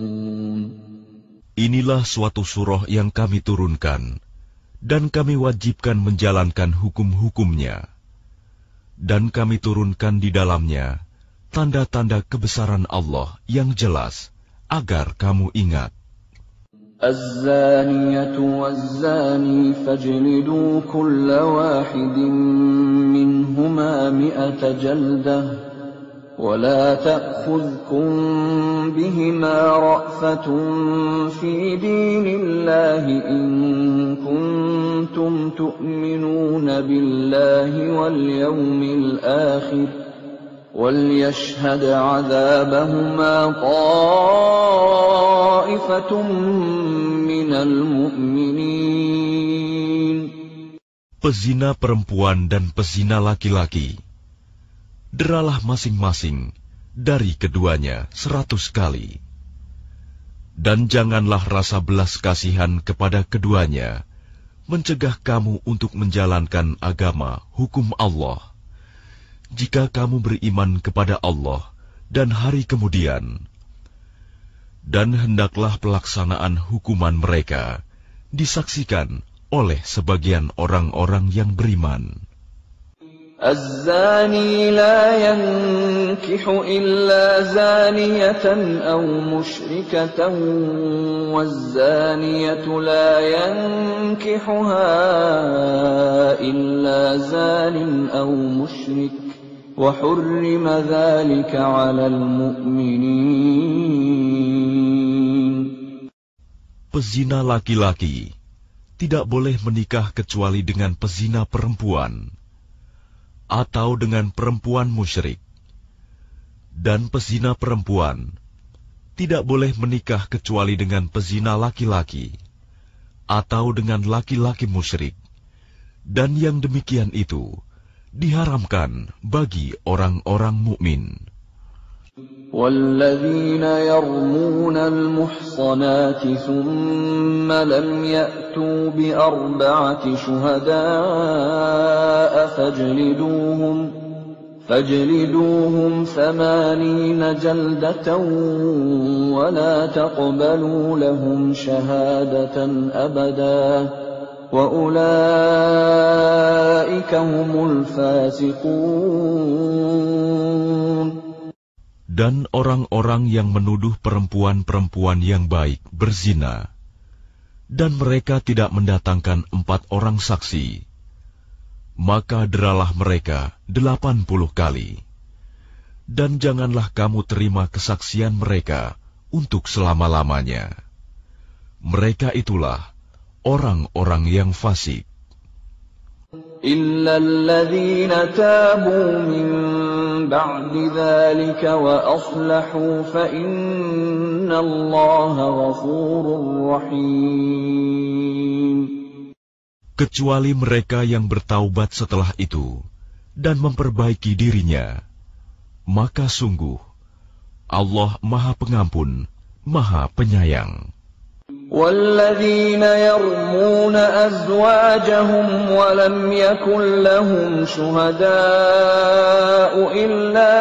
Inilah suatu surah yang kami turunkan, dan kami wajibkan menjalankan hukum-hukumnya. Dan kami turunkan di dalamnya tanda-tanda kebesaran Allah yang jelas, agar kamu ingat. الزانية والزاني فاجلدوا كل واحد منهما مئة جلدة ولا تأخذكم بهما رأفة في دين الله إن كنتم تؤمنون بالله واليوم الآخر وَلْيَشْهَدْ عَذَابَهُمَا طَائِفَةٌ مِّنَ الْمُؤْمِنِينَ. Pezina perempuan dan pezina laki-laki, deralah masing-masing dari keduanya seratus kali. Dan janganlah rasa belas kasihan kepada keduanya mencegah kamu untuk menjalankan agama hukum Allah. Jika kamu beriman kepada Allah dan hari kemudian, dan hendaklah pelaksanaan hukuman mereka disaksikan oleh sebagian orang-orang yang beriman. الزاني لا ينكح إلا زانية أو مشركة والزانية لا ينكحها إلا زان أو مشرك وحرم ذلك على المؤمنين. Pezina laki-laki tidak boleh menikah kecuali dengan pezina perempuan atau dengan perempuan musyrik, dan pezina perempuan tidak boleh menikah kecuali dengan pezina laki-laki atau dengan laki-laki musyrik, dan yang demikian itu diharamkan bagi orang-orang mukmin. وَالَّذِينَ يَرْمُونَ الْمُحْصَنَاتِ ثُمَّ لَمْ يَأْتُوا بِأَرْبَعَةِ شُهَدَاءَ فَاجْلِدُوهُمْ فَاجْلِدُوهُمْ ثَمَانِينَ جَلْدَةً وَلَا تَقْبَلُوا لَهُمْ شَهَادَةً أَبَدًا وَأُولَئِكَ هُمُ الْفَاسِقُونَ. Dan orang-orang yang menuduh perempuan-perempuan yang baik berzina, dan mereka tidak mendatangkan empat orang saksi, maka deralah mereka delapan puluh kali. Dan janganlah kamu terima kesaksian mereka untuk selama-lamanya. Mereka itulah orang-orang yang fasik. إِلَّا الَّذِينَ تَابُوا مِن بَعْدِ ذَلِكَ وَأَصْلَحُوا فَإِنَّ اللَّهَ غَفُورٌ رَّحِيمٌ. Kecuali mereka yang bertaubat setelah itu dan memperbaiki dirinya, maka sungguh Allah Maha Pengampun, Maha Penyayang. وَالَّذِينَ يَرْمُونَ أَزْوَاجَهُمْ وَلَمْ يَكُنْ لَهُمْ شُهَدَاءُ إِلَّا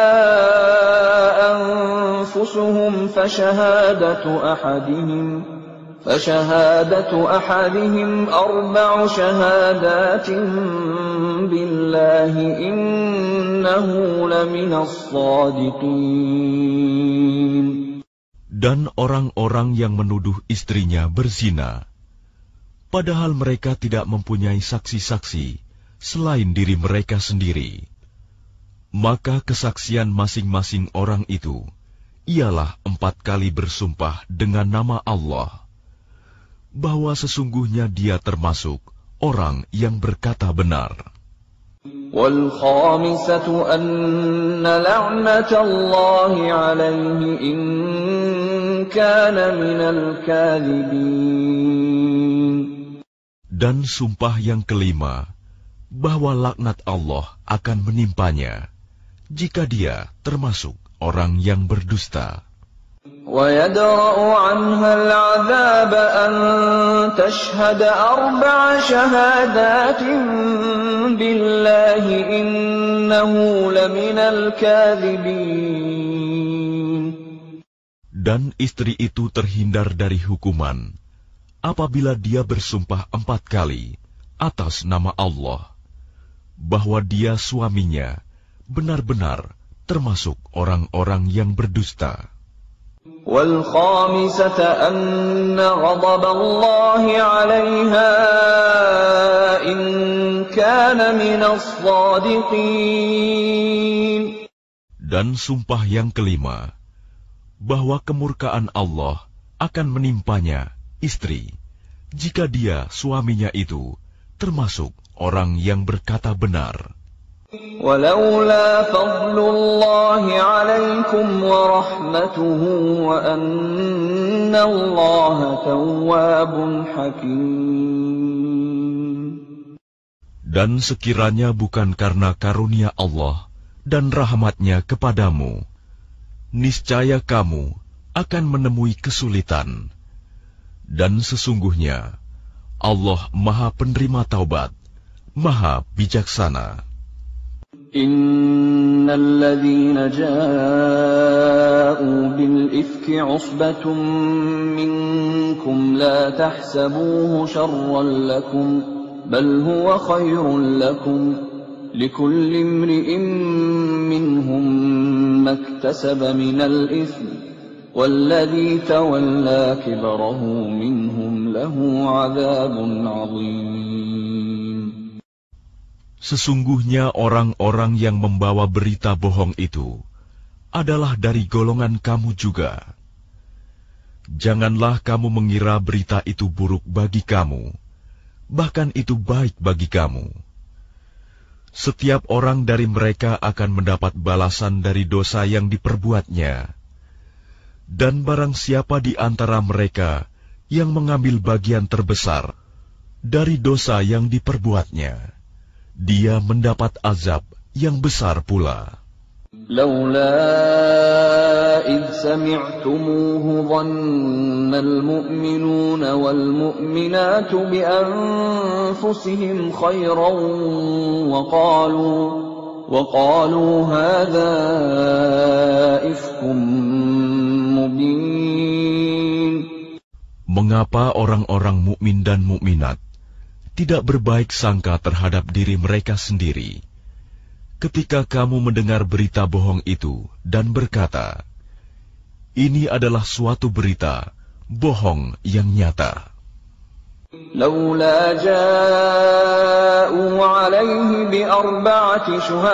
أَنفُسُهُمْ فَشَهَادَةُ أَحَدِهِمْ فَشَهَادَةُ أَحَدِهِمْ أَرْبَعُ شَهَادَاتٍ بِاللَّهِ إِنَّهُ لَمِنَ الصَّادِقِينَ. Dan orang-orang yang menuduh istrinya berzina, padahal mereka tidak mempunyai saksi-saksi selain diri mereka sendiri, maka kesaksian masing-masing orang itu ialah empat kali bersumpah dengan nama Allah, bahwa sesungguhnya dia termasuk orang yang berkata benar. وَالْخَامِسَةُ أَنَّ لَعْنَةَ اللَّهِ عَلَيْهِ إِن كَانَ مِنَ الْكَاذِبِينَ. Dan sumpah yang kelima, bahwa laknat Allah akan menimpanya jika dia termasuk orang yang berdusta. وَيَدْرَأُ عَنْهَا الْعَذَابَ أَن تَشْهَدَ أَرْبَعَ شَهَادَاتٍ بِاللَّهِ إِنَّهُ لَمِنَ الْكَاذِبِينَ. Dan istri itu terhindar dari hukuman apabila dia bersumpah empat kali atas nama Allah, bahwa dia suaminya benar-benar termasuk orang-orang yang berdusta. وَالْخَامِسَةَ أَنَّ غَضَبَ اللَّهِ عَلَيْهَا إِنْ كَانَ مِنَ الصَّادِقِينَ. Dan sumpah yang kelima, bahwa kemurkaan Allah akan menimpanya istri, jika dia suaminya itu termasuk orang yang berkata benar. وَلَوْلَا فَضْلُ اللَّهِ عَلَيْكُمْ وَرَحْمَتُهُ وَأَنَّ اللَّهَ تَوَّابٌ حَكِيمٌ. Dan sekiranya bukan karena karunia Allah dan rahmat-Nya kepadamu, niscaya kamu akan menemui kesulitan. Dan sesungguhnya Allah Maha Penerima Taubat, Maha Bijaksana. Innal ladzina jaa'u bil ifki 'usbatun minkum la tahsabuhu sharran lakum bal huwa khairun lakum likulli imri'in minhum maktasaba minal itsmi والذي تولى كبره منهم له عذاب عظيم. Sesungguhnya orang-orang yang membawa berita bohong itu adalah dari golongan kamu juga. Janganlah kamu mengira berita itu buruk bagi kamu, bahkan itu baik bagi kamu. Setiap orang dari mereka akan mendapat balasan dari dosa yang diperbuatnya. Dan barang siapa di antara mereka yang mengambil bagian terbesar dari dosa yang diperbuatnya, dia mendapat azab yang besar pula. Laula idh sami'tumuhu dhanna al-mu'minuna wal-mu'minatu bi anfusihim khayran wa qalu wa qalu hadha ifkum. Mengapa orang-orang mukmin dan mukminat tidak berbaik sangka terhadap diri mereka sendiri ketika kamu mendengar berita bohong itu dan berkata, ini adalah suatu berita bohong yang nyata. Laula ja'u 'alaihi bi arba'ati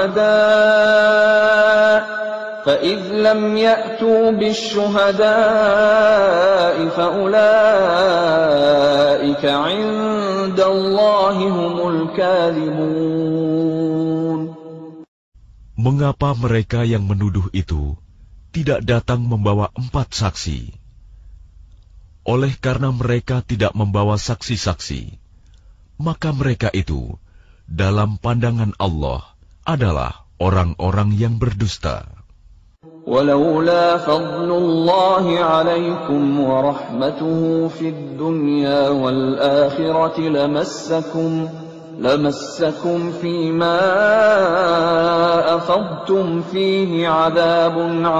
syuhada' فَإِذْ لَمْ يَأْتُوا بِالشُّهَدَاءِ فَأُولَئِكَ عِندَ اللَّهِ هُمُ الْكَاذِبُونَ. Mengapa mereka yang menuduh itu tidak datang membawa empat saksi? Oleh karena mereka tidak membawa saksi-saksi, maka mereka itu dalam pandangan Allah adalah orang-orang yang berdusta. ولولا فضل الله عليكم ورحمته في الدنيا والآخرة لمسكم لمسكم فيما أفضتم فيه عذاب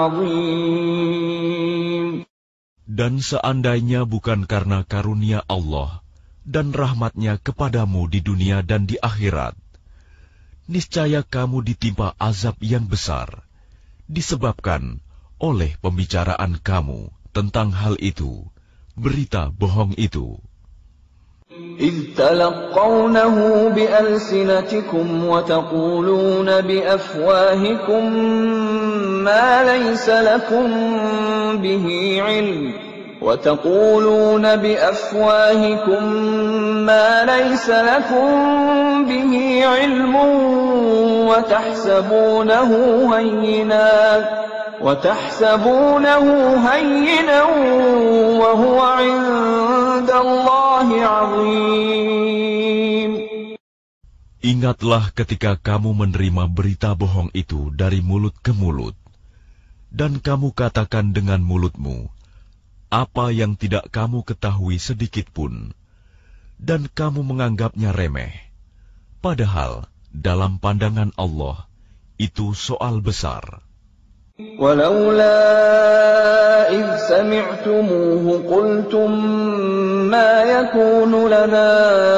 عظيم. Dan seandainya bukan karena karunia Allah dan rahmat-Nya kepadamu di dunia dan di akhirat, niscaya kamu ditimpa azab yang besar disebabkan oleh pembicaraan kamu tentang hal itu, berita bohong itu. إِذْ تَلَقَّوْنَهُ بِأَلْسِنَتِكُمْ وَتَقُولُونَ بِأَفْوَاهِكُمْ مَا لَيْسَ لَكُمْ بِهِ عِلْمٌ وَتَقُولُونَ بِأَفْوَاهِكُمْ مَا لَيْسَ لَكُمْ بِهِ عِلْمٌ وَتَحْسَبُونَهُ هَيِّنًا وَتَحْسَبُونَهُ هَيِّنًا وَهُوَ عِندَ اللَّهِ عَظِيمٌ. Ingatlah ketika kamu menerima berita bohong itu dari mulut ke mulut, dan kamu katakan dengan mulutmu apa yang tidak kamu ketahui sedikit pun, dan kamu menganggapnya remeh, padahal dalam pandangan Allah itu soal besar. ولولا إذ سمعتموه قلتم ما يكون لنا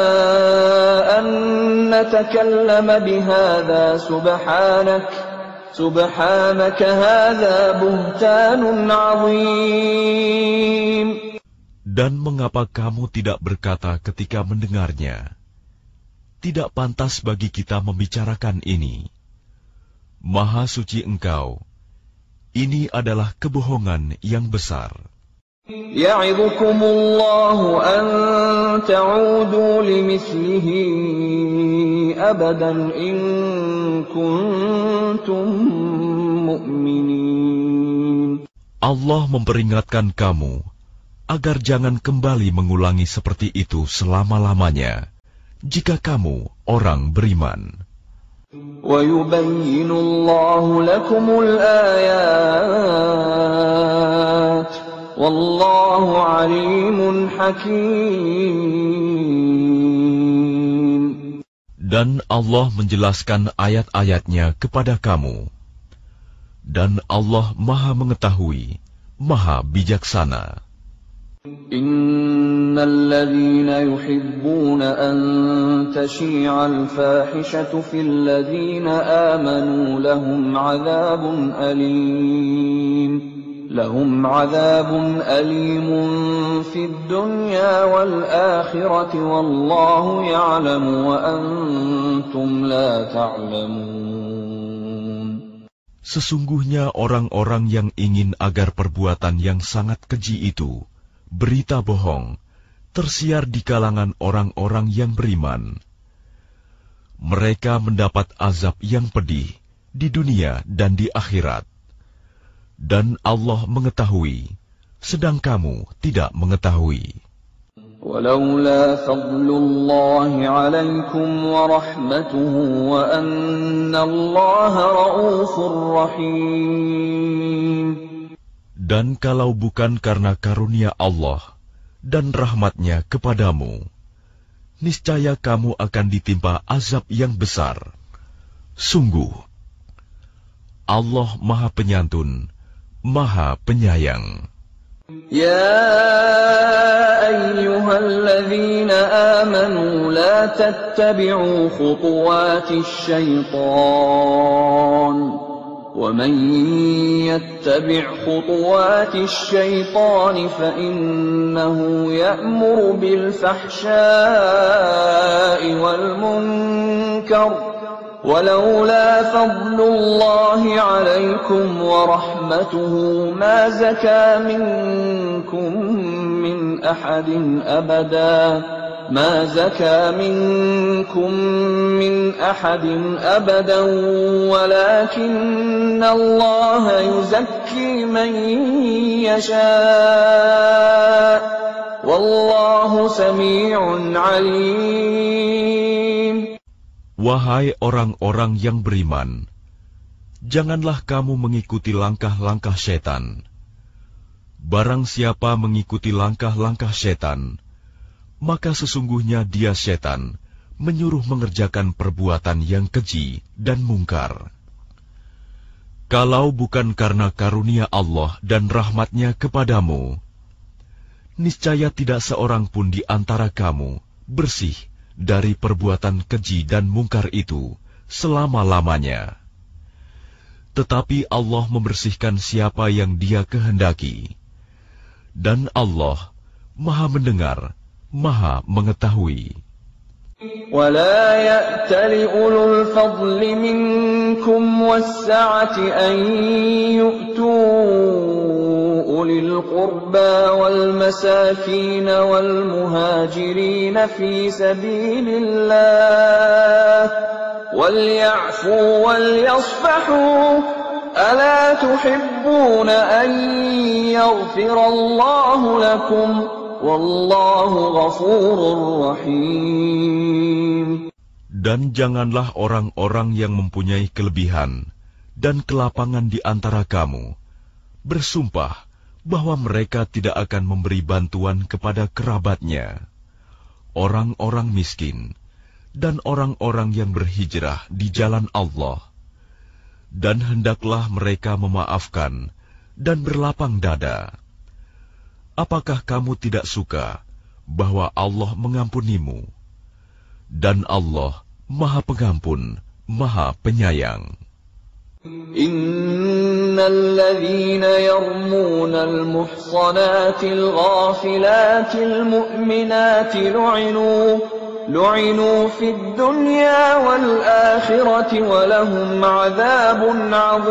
أن نتكلم بهذا سبحانك Subhanaka hadza buhtanun 'azim. Dan mengapa kamu tidak berkata ketika mendengarnya, tidak pantas bagi kita membicarakan ini. Maha suci Engkau, ini adalah kebohongan yang besar. Ya'idukumullahu an ta'udu limithlihi abadan in kuntum mu'minin. Allah memperingatkan kamu agar jangan kembali mengulangi seperti itu selama-lamanya, jika kamu orang beriman. وَيُبَيِّنُ اللَّهُ لَكُمُ الْآيَاتِ وَاللَّهُ عَلِيمٌ حَكِيمٌ. Dan Allah menjelaskan ayat-ayatnya kepada kamu. Dan Allah Maha Mengetahui, Maha Bijaksana. إن الذين يحبون أن تشيع الفاحشة في الذين آمنوا لهم عذاب أليم لهم عذاب أليم في الدنيا والآخرة والله يعلم وأنتم لا تعلمون. Sesungguhnya orang-orang yang ingin agar perbuatan yang sangat keji itu, berita bohong, tersiar di kalangan orang-orang yang beriman. Mereka mendapat azab yang pedih di dunia dan di akhirat. Dan Allah mengetahui, sedang kamu tidak mengetahui. وَلَوْلَا فَضْلُ اللَّهِ عَلَيْكُمْ وَرَحْمَتُهُ وَأَنَّ اللَّهَ رَءُوفٌ رَحِيمٌ. Dan kalau bukan karena karunia Allah dan rahmatnya kepadamu, niscaya kamu akan ditimpa azab yang besar. Sungguh, Allah Maha Penyantun, Maha Penyayang. يا أيها الذين آمنوا لا تتبعوا خطوات الشيطان ومن يتبع خطوات الشيطان فإنه يأمر بالفحشاء والمنكر ولولا فضل الله عليكم ورحمته ما زكى منكم من أحد أبدا ما زكى منكم من أحد أبدا ولكن الله يزكي من يشاء والله سميع عليم. Wahai orang-orang yang beriman, janganlah kamu mengikuti langkah-langkah setan. Barang siapa mengikuti langkah-langkah setan, maka sesungguhnya dia setan menyuruh mengerjakan perbuatan yang keji dan mungkar. Kalau bukan karena karunia Allah dan rahmatnya kepadamu, niscaya tidak seorang pun di antara kamu bersih dari perbuatan keji dan mungkar itu selama-lamanya. Tetapi Allah membersihkan siapa yang Dia kehendaki. Dan Allah Maha mendengar, Maha mengetahui. وَلَا يَأْتَلِ أُولُو الْفَضْلِ مِنكُمْ وَالسَّعَةِ أَن يُؤْتُوا أُولِي الْقُرْبَى وَالْمَسَاكِينَ وَالْمُهَاجِرِينَ فِي سَبِيلِ اللَّهِ وَلْيَعْفُوا وَلْيَصْفَحُوا أَلَا تُحِبُّونَ أَن يَغْفِرَ اللَّهُ لَكُمْ وَاللَّهُ غَفُورٌ رَّحِيمٌ. Dan janganlah orang-orang yang mempunyai kelebihan dan kelapangan di antara kamu bersumpah bahwa mereka tidak akan memberi bantuan kepada kerabatnya, orang-orang miskin, dan orang-orang yang berhijrah di jalan Allah. Dan hendaklah mereka memaafkan dan berlapang dada. Apakah kamu tidak suka bahwa Allah mengampunimu? Dan Allah Maha Pengampun, Maha Penyayang. Innal ladzina yarmunal muhsanatil ghafilatil mu'minatil lu'inu lu'inu fid dunya wal akhirati wa lahum 'adzabun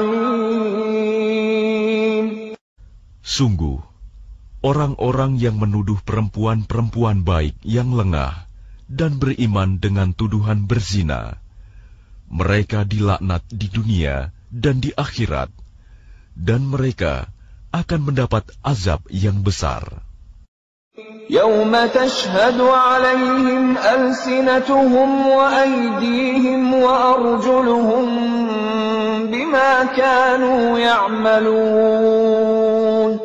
'adzim. Sungguh, orang-orang yang menuduh perempuan-perempuan baik yang lengah dan beriman dengan tuduhan berzina, mereka dilaknat di dunia dan di akhirat, dan mereka akan mendapat azab yang besar. Yauma tashhadu 'alaihim alsinatuhum wa aydihim wa arjuluhum bima kanu ya'malun.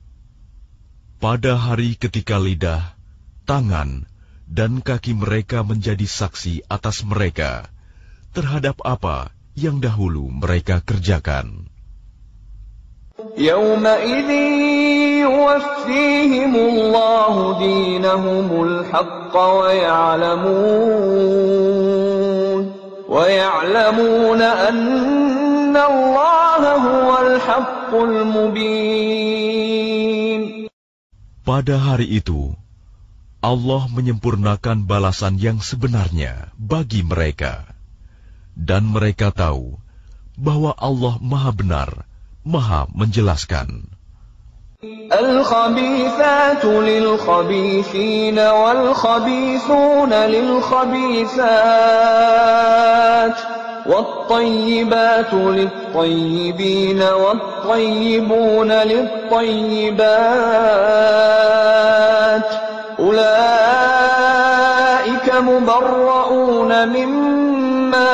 Pada hari ketika lidah, tangan, dan kaki mereka menjadi saksi atas mereka terhadap apa yang dahulu mereka kerjakan. Yawma idzin yuwaffihimullahu dinahumul haqqa wa ya'lamun wa ya'lamuna anna Allaha huwal haqqul mubin. Pada hari itu, Allah menyempurnakan balasan yang sebenarnya bagi mereka. Dan mereka tahu bahwa Allah Maha Benar, Maha Menjelaskan. Al-khabithatu lil-khabithina wal-khabithuna lil-khabithat wat-tayyibatu lit-tayyibina wat-tayyibuna lit-tayyibat. Ulaika mubarra'una mimma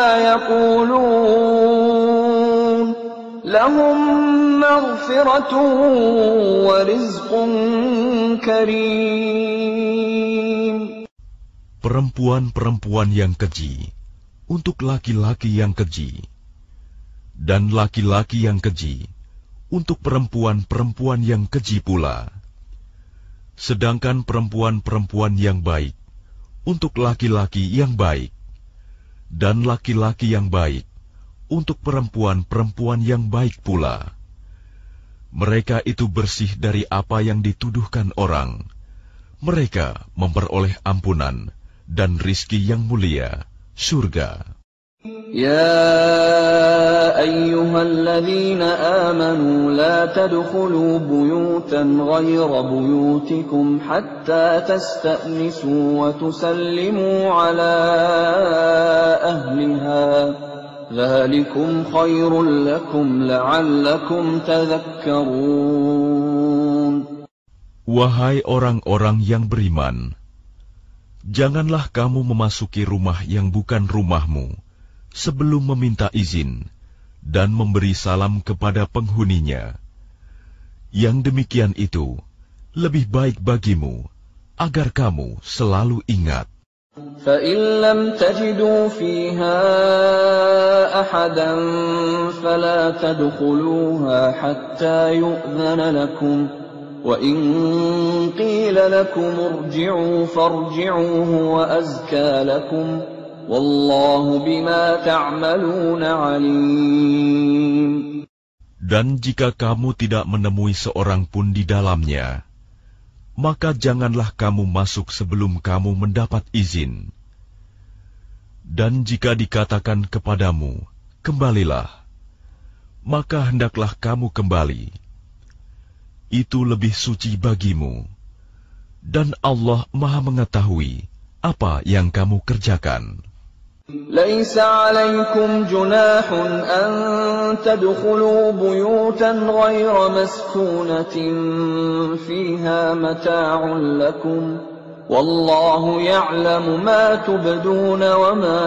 yaqulun lahum maghfiratun wa rizqun karim. Perempuan-perempuan yang keji untuk laki-laki yang keji, dan laki-laki yang keji untuk perempuan-perempuan yang keji pula. Sedangkan perempuan-perempuan yang baik untuk laki-laki yang baik, dan laki-laki yang baik untuk perempuan-perempuan yang baik pula. Mereka itu bersih dari apa yang dituduhkan orang. Mereka memperoleh ampunan dan rizki yang mulia, surga. Ya ayyuhalladzina amanu la tadkhulu buyutan ghayra buyutikum hatta tasta'nisu wa tusallimu ala ahliha. Dzalikum khairul lakum la'allakum tadhakkarun. Wahai orang-orang yang beriman, janganlah kamu memasuki rumah yang bukan rumahmu sebelum meminta izin dan memberi salam kepada penghuninya. Yang demikian itu lebih baik bagimu, agar kamu selalu ingat. فَإِن لَّمْ تَجِدُوا فِيهَا أَحَدًا فَلَا تَدْخُلُوهَا حَتَّى يُؤْذَنَ لَكُمْ وَإِن قِيلَ لَكُمُ ارْجِعُوا فَارْجِعُوا هُوَ أَزْكَىٰ لَكُمْ وَاللَّهُ بِمَا تَعْمَلُونَ عَلِيمٌ. Dan jika kamu tidak menemui seorang pun di dalamnya, maka janganlah kamu masuk sebelum kamu mendapat izin. Dan jika dikatakan kepadamu, kembalilah, maka hendaklah kamu kembali. Itu lebih suci bagimu. Dan Allah Maha mengetahui apa yang kamu kerjakan. ليس عليكم جناح أن تدخلوا بيوتا غير مسكونة فيها متاع لكم والله يعلم ما تبدون وما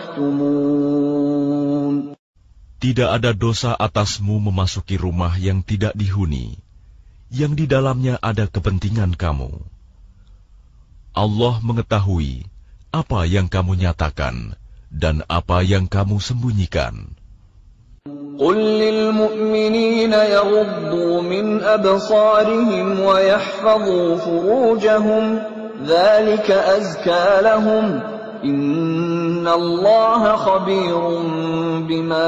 تكتمون. Tidak ada dosa atasmu memasuki rumah yang tidak dihuni, yang di dalamnya ada kepentingan kamu. Allah mengetahui apa yang kamu nyatakan dan apa yang kamu sembunyikan. قل للمؤمنين يغضوا من أبصارهم ويحفظوا فروجهم ذلك أزكى لهم إن الله خبير بما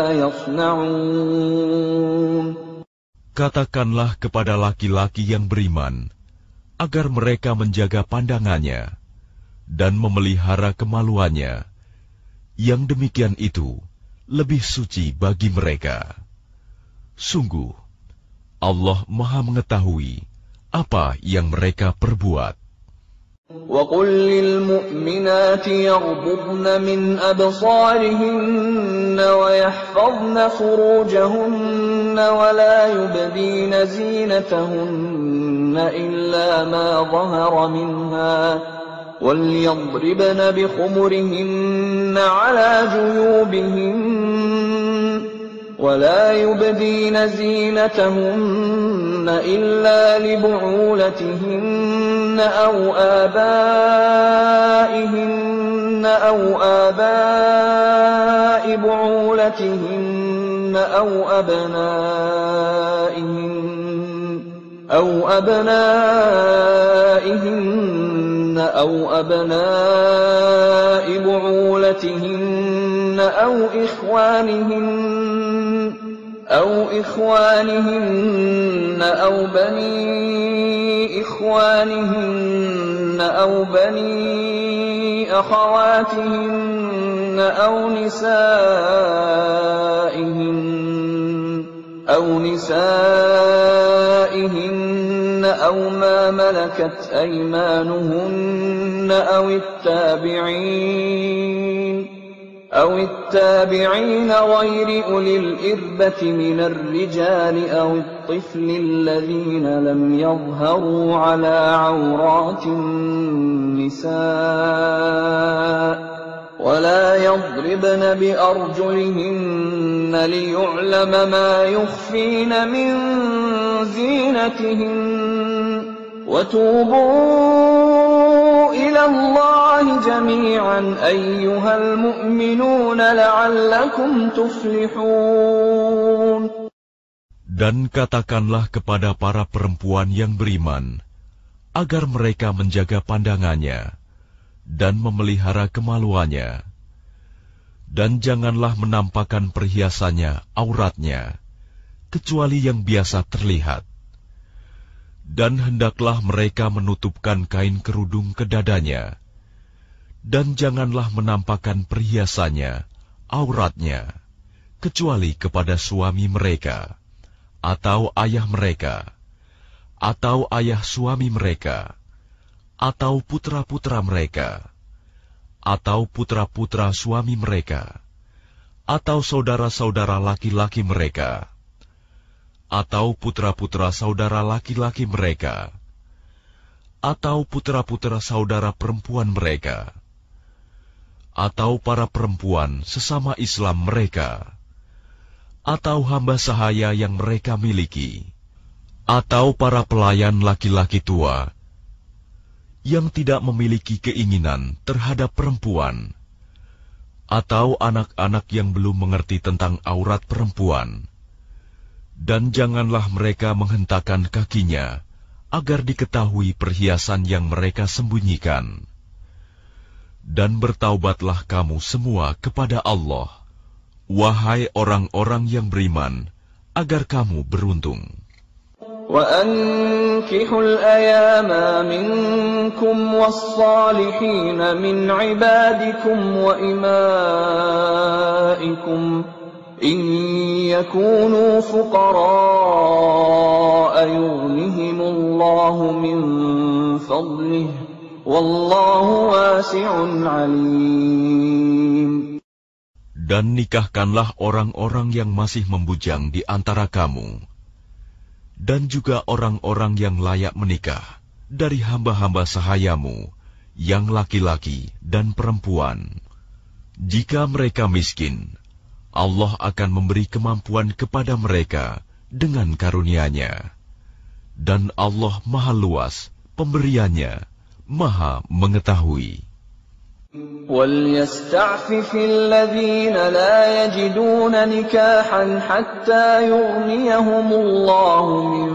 يصنعون. Katakanlah kepada laki-laki yang beriman, agar mereka menjaga pandangannya dan memelihara kemaluannya. Yang demikian itu lebih suci bagi mereka. Sungguh, Allah Maha mengetahui apa yang mereka perbuat. وَقُلْ لِلْمُؤْمِنَاتِ يَغْضُضْنَ مِنْ أَبْصَارِهِنَّ وَيَحْفَظْنَ فُرُوجَهُنَّ وَلَا يُبْدِينَ زِينَتَهُنَّ إِلَّا مَا ظَهَرَ مِنْهَا وَلْيَضْرِبْنَ بِخُمُرِهِنَّ عَلَى جُيُوبِهِنَّ ولا يبدين زينتهن إلا لبعولتهن أو آبائهن أو آباء بعولتهن أو أبنائهن أو أبنائهن أو أبناء بعولتهن أو إخوانهن أو إخوانهن أو بني إخوانهن أو بني أخواتهن أو نسائهن أو نسائهن أو ما ملكت أيمانهن أو التابعين أو التابعين غير أولي الإربة من الرجال أو الطفل الذين لم يظهروا على عورات النساء ولا يضربن بأرجلهن ليعلم ما يخفين من زينتهن وتوبوا إلى الله جميعا أيها المؤمنون لعلكم تفلحون. Dan katakanlah kepada para perempuan yang beriman, agar mereka menjaga pandangannya dan memelihara kemaluannya, dan janganlah menampakkan perhiasannya, auratnya, kecuali yang biasa terlihat. Dan hendaklah mereka menutupkan kain kerudung ke dadanya, dan janganlah menampakkan perhiasannya, auratnya, kecuali kepada suami mereka, atau ayah mereka, atau ayah suami mereka, atau putra-putra mereka, atau putra-putra suami mereka, atau saudara-saudara laki-laki mereka, atau putra-putra saudara laki-laki mereka, atau putra-putra saudara perempuan mereka, atau para perempuan sesama Islam mereka, atau hamba sahaya yang mereka miliki, atau para pelayan laki-laki tua yang tidak memiliki keinginan terhadap perempuan, atau anak-anak yang belum mengerti tentang aurat perempuan. Dan janganlah mereka menghentakkan kakinya, agar diketahui perhiasan yang mereka sembunyikan. Dan bertaubatlah kamu semua kepada Allah, wahai orang-orang yang beriman, agar kamu beruntung. وَأَنكِحُوا الْأَيَامَ مِنكُمْ وَالصَّالِحِينَ مِنْ عِبَادِكُمْ وَإِمَائِكُمْ إِنْ يَكُونُوا فُقَرَاءَ يُغْنِهِمُ اللَّهُ مِنْ فَضْلِهِ وَاللَّهُ وَاسِعٌ عَلِيمٌ. Dan nikahkanlah orang-orang yang masih membujang di antara kamu, dan juga orang-orang yang layak menikah dari hamba-hamba sahayamu, yang laki-laki dan perempuan. Jika mereka miskin, Allah akan memberi kemampuan kepada mereka dengan karunia-Nya. Dan Allah Maha Luas pemberiannya, Maha mengetahui. وَلْيَسْتَعْفِفِ الَّذِينَ لَا يَجِدُونَ نِكَاحًا حَتَّى يُغْنِيَهُمُ اللَّهُ مِنْ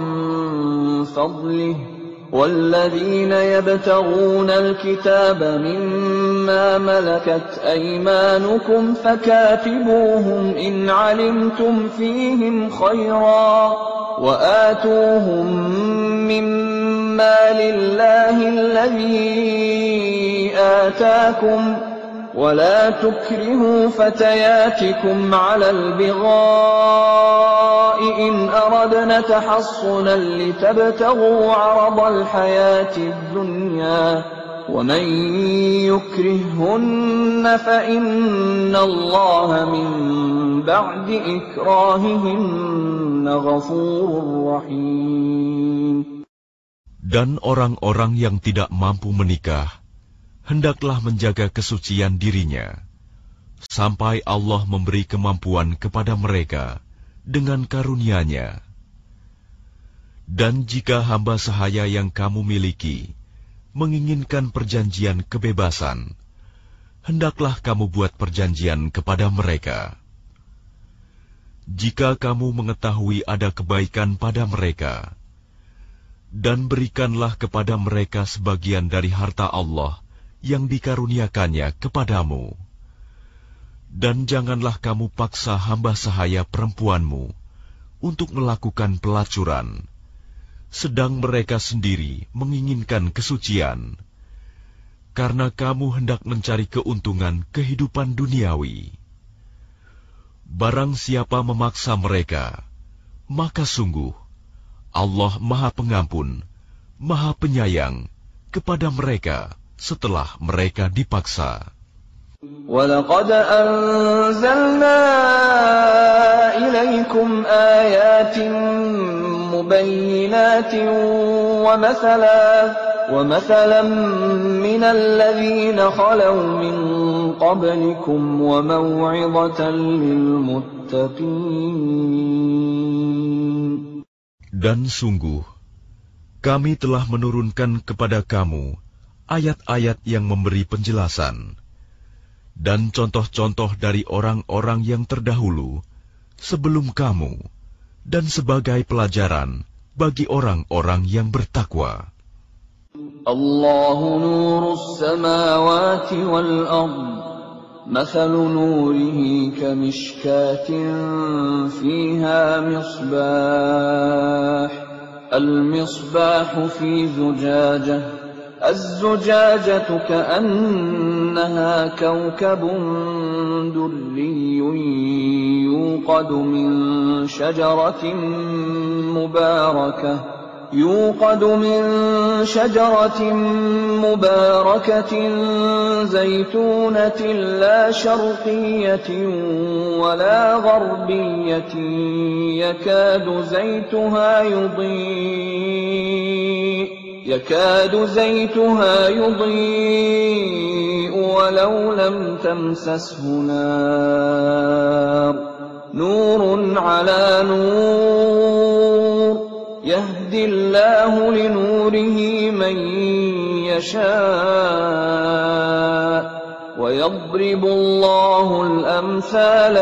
فَضْلِهِ وَالَّذِينَ يَبْتَغُونَ الْكِتَابَ مِمَّا مما ملكت أيمانكم فكاتبوهم إن علمتم فيهم خيرا وآتوهم مما لله الذي آتاكم ولا تكرهوا فتياتكم على البغاء إن أردنا تحصنا لتبتغوا عرض الحياة الدنيا ومن يكرههن فإن الله من بعد إكراههن غفور رحيم. Dan orang-orang yang tidak mampu menikah hendaklah menjaga kesucian dirinya, sampai Allah memberi kemampuan kepada mereka dengan karunia-Nya. Dan jika hamba sahaya yang kamu miliki menginginkan perjanjian kebebasan, hendaklah kamu buat perjanjian kepada mereka. Jika kamu mengetahui ada kebaikan pada mereka, dan berikanlah kepada mereka sebagian dari harta Allah yang dikaruniakannya kepadamu. Dan janganlah kamu paksa hamba sahaya perempuanmu untuk melakukan pelacuran, sedang mereka sendiri menginginkan kesucian, karena kamu hendak mencari keuntungan kehidupan duniawi. Barang siapa memaksa mereka, maka sungguh Allah Maha Pengampun, Maha Penyayang kepada mereka setelah mereka dipaksa. وَلَقَدْ أَنزَلْنَا إِلَيْكُمْ آيَاتٍ مُبَيِّنَاتٍ وَمَثَلًا وَمَثَلًا مِنَ الَّذِينَ خَلَوْا مِنْ قَبْلِكُمْ وَمَوْعِظَةً لِلْمُتَّقِينَ. Dan sungguh, kami telah menurunkan kepada kamu ayat-ayat yang memberi penjelasan, dan contoh-contoh dari orang-orang yang terdahulu sebelum kamu, dan sebagai pelajaran bagi orang-orang yang bertakwa. Allahu nurus samawati wal ard, mathalu nurihi kamishkatin fiha misbah, al-misbahu fi zujajah, الزجاجة كأنها كوكب دري يوقد من شجرة مباركة يوقد من شجرة مباركة زيتونة لا شرقية ولا غربية يكاد زيتها يضيء يكاد زيتها يضيء ولو لم تمسسه نار نور على نور يهدي الله لنوره من يشاء ويضرب الله الأمثال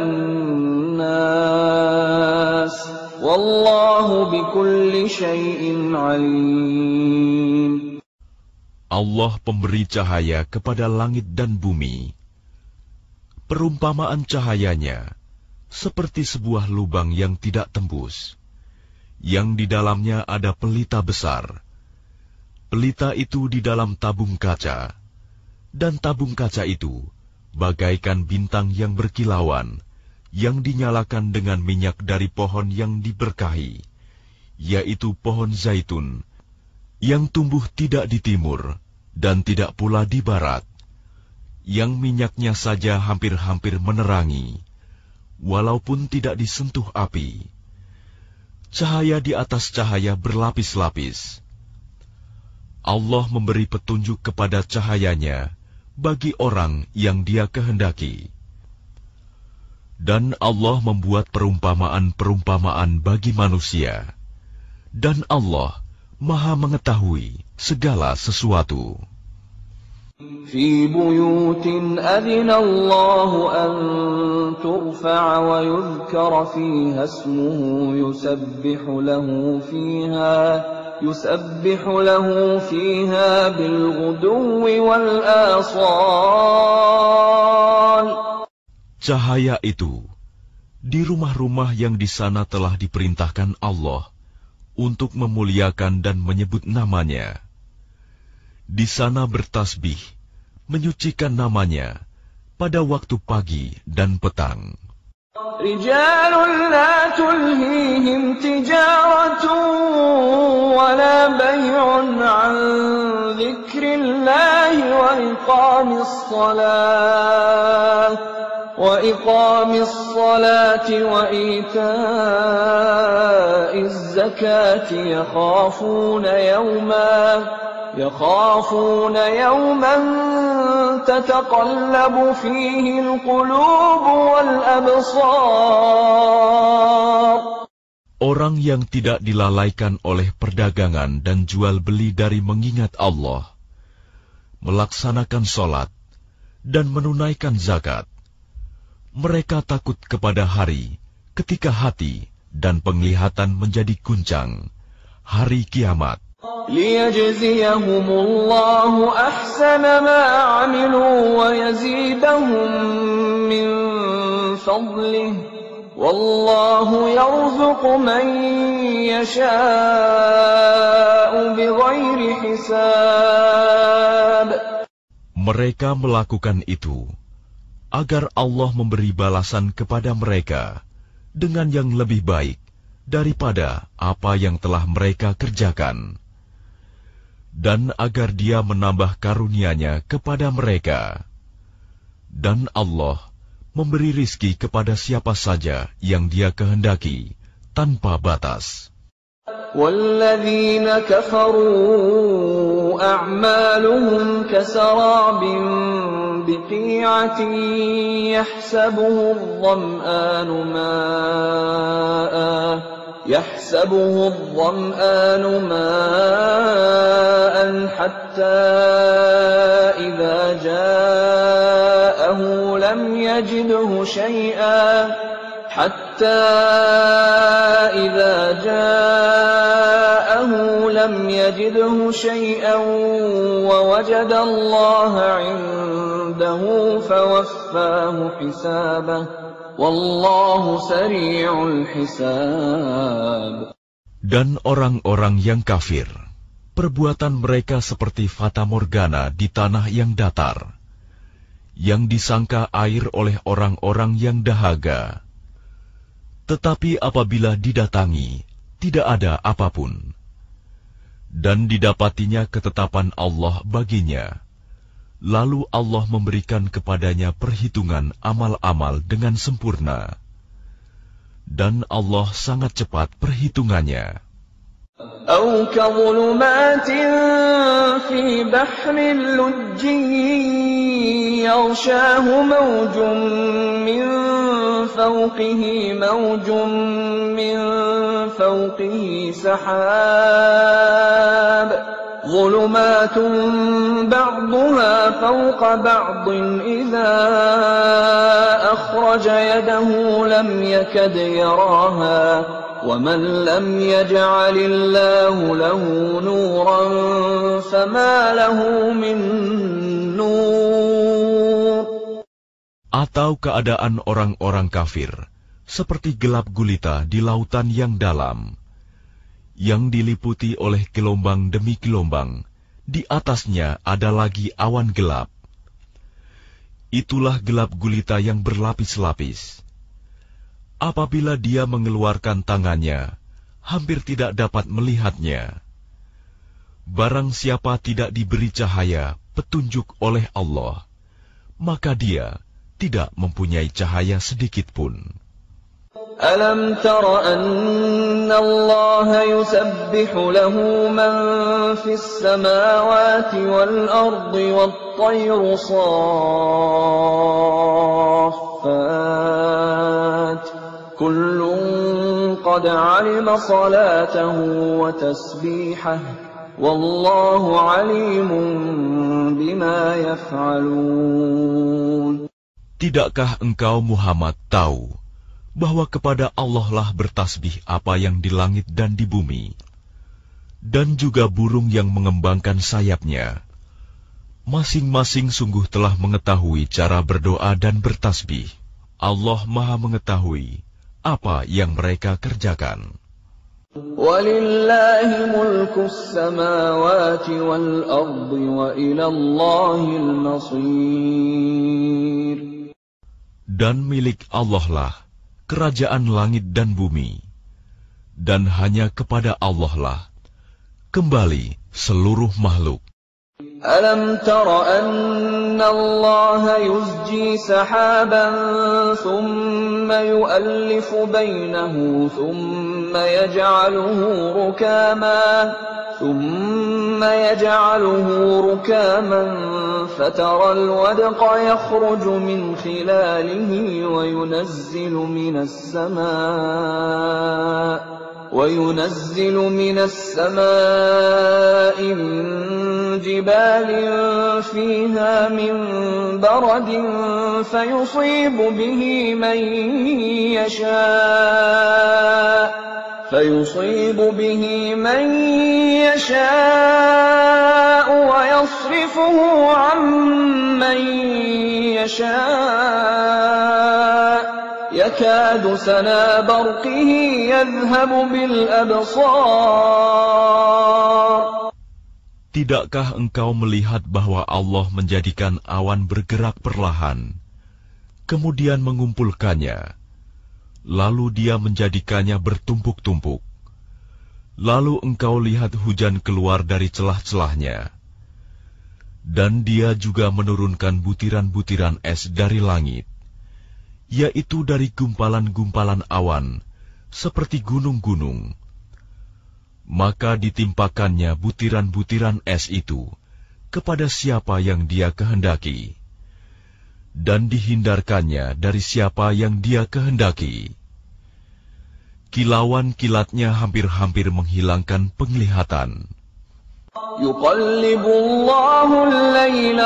للناس Wallahu bikulli syai'in alim. Allah pemberi cahaya kepada langit dan bumi. Perumpamaan cahayanya seperti sebuah lubang yang tidak tembus, yang di dalamnya ada pelita besar. Pelita itu di dalam tabung kaca, dan tabung kaca itu bagaikan bintang yang berkilauan, yang dinyalakan dengan minyak dari pohon yang diberkahi, yaitu pohon zaitun, yang tumbuh tidak di timur dan tidak pula di barat, yang minyaknya saja hampir-hampir menerangi, walaupun tidak disentuh api. Cahaya di atas cahaya berlapis-lapis. Allah memberi petunjuk kepada cahayanya bagi orang yang Dia kehendaki. Dan Allah membuat perumpamaan-perumpamaan bagi manusia. Dan Allah Maha mengetahui segala sesuatu. Fi buyutin adina Allah an turfa'a wa yuzkara fiha ismuhu yusabbihu lahu fiha يسبح له فيها بالغدو والآصال. Cahaya itu di rumah-rumah yang di sana telah diperintahkan Allah untuk memuliakan dan menyebut namanya. Di sana bertasbih, menyucikan namanya pada waktu pagi dan petang. رجال لا تلهيهم تجارة ولا بيع عن ذكر الله وإقام الصلاة وإقام الصلاة وإيتاء الزكاة يخافون يوما يخافون يوما تتقلب فيه القلوب والأبصار. Orang yang tidak dilalaikan oleh perdagangan dan jual beli dari mengingat Allah, melaksanakan sholat, dan menunaikan zakat, mereka takut kepada hari ketika hati dan penglihatan menjadi guncang, hari kiamat. ليجزيهم الله أحسن ما عملوا ويزيدهم من فضله والله يرزق من يشاء بغير حساب. Mereka melakukan itu agar Allah memberi balasan kepada mereka dengan yang lebih baik daripada apa yang telah mereka kerjakan, dan agar Dia menambah karunia-Nya kepada mereka. Dan Allah memberi rizki kepada siapa saja yang Dia kehendaki tanpa batas. وَالَّذِينَ كَفَرُوا أَعْمَالُهُمْ كَسَرَابٍ بِقِيعَةٍ يَحْسَبُهُ الظَّمْآنُ مَاءً يحسبه الظمآن ماء حتى إذا جاءه لم يجده شيئا حتى إذا جاءه لم يجده شيئا ووجد الله عنده فوفاه حسابه Wallahu sari'ul hisab. Dan orang-orang yang kafir, perbuatan mereka seperti fata morgana di tanah yang datar, yang disangka air oleh orang-orang yang dahaga. Tetapi apabila didatangi, tidak ada apapun. Dan didapatinya ketetapan Allah baginya. Lalu Allah memberikan kepadanya perhitungan amal-amal dengan sempurna. Dan Allah sangat cepat perhitungannya. أو كظلمات في بحر لجي يغشاه موج من فوقه موج من فوقه سحاب ظلمات بعضها فوق بعض إذا أخرج يده لم يكد يراها ومن لم يجعل الله له نورا فما له من نور. Atau keadaan orang-orang kafir seperti gelap gulita di lautan yang dalam, yang diliputi oleh gelombang demi gelombang, di atasnya ada lagi awan gelap. Itulah gelap gulita yang berlapis-lapis. Apabila dia mengeluarkan tangannya, hampir tidak dapat melihatnya. Barang siapa tidak diberi cahaya, petunjuk oleh Allah, maka dia tidak mempunyai cahaya sedikit pun. ألم تر أن الله يسبح له من في السماوات والأرض والطير صافات كل قد علم صلاته وتسبيحه والله عليم بما يفعلون. Tidakkah engkau Muhammad tahu bahwa kepada Allah lah bertasbih apa yang di langit dan di bumi, dan juga burung yang mengembangkan sayapnya. Masing-masing sungguh telah mengetahui cara berdoa dan bertasbih. Allah Maha mengetahui apa yang mereka kerjakan. وَلِلَّهِ مُلْكُ السَّمَاوَاتِ وَالْأَرْضِ وَإِلَى اللَّهِ الْمَصِيرُ. Dan milik Allah lah kerajaan langit dan bumi, dan hanya kepada Allah lah kembali seluruh makhluk. أَلَمْ تَرَ أَنَّ اللَّهَ يُزْجِي سَحَابًا ثُمَّ يُؤَلِّفُ بَيْنَهُ ثُمَّ يَجْعَلُهُ رُكَامًا ثُمَّ يَجْعَلُهُ رُكَامًا فَتَرَى الْوَدْقَ يَخْرُجُ مِنْ خِلَالِهِ وَيُنَزِّلُ مِنَ السَّمَاءِ وَيُنَزِّلُ مِنَ السَّمَاءِ مِنْ جِبَالٍ فِيهَا مِنْ بَرَدٍ فَيُصِيبُ بِهِ مَنْ يَشَاءُ فَيُصِيبُ بِهِ مَنْ يَشَاءُ وَيَصْرِفُهُ عَنْ مَنْ يَشَاءُ يَكَادُ سَنَا بَرْقِهِ يَذْهَبُ بِالْأَبْصَارِ. Tidakkah engkau melihat bahwa Allah menjadikan awan bergerak perlahan, kemudian mengumpulkannya, lalu Dia menjadikannya bertumpuk-tumpuk, lalu engkau lihat hujan keluar dari celah-celahnya, dan Dia juga menurunkan butiran-butiran es dari langit, yaitu dari gumpalan-gumpalan awan, seperti gunung-gunung. Maka ditimpakannya butiran-butiran es itu kepada siapa yang Dia kehendaki, dan dihindarkannya dari siapa yang Dia kehendaki. Kilauan kilatnya hampir-hampir menghilangkan penglihatan. يُقَلِّبُ اللَّهُ اللَّيْلَ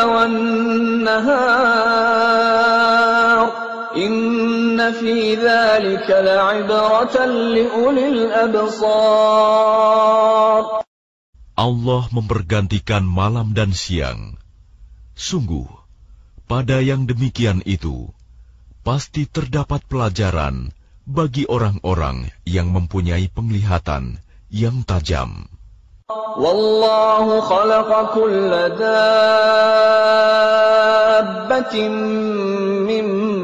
وَالنَّهَارَ إِنَّ فِي ذَلِكَ لَعِبْرَةً لِأُولِي الْأَبْصَارِ. Allah mempergantikan malam dan siang. Sungguh, pada yang demikian itu, pasti terdapat pelajaran bagi orang-orang yang mempunyai penglihatan yang tajam. Wallahu khalaqa kulla dabbatin min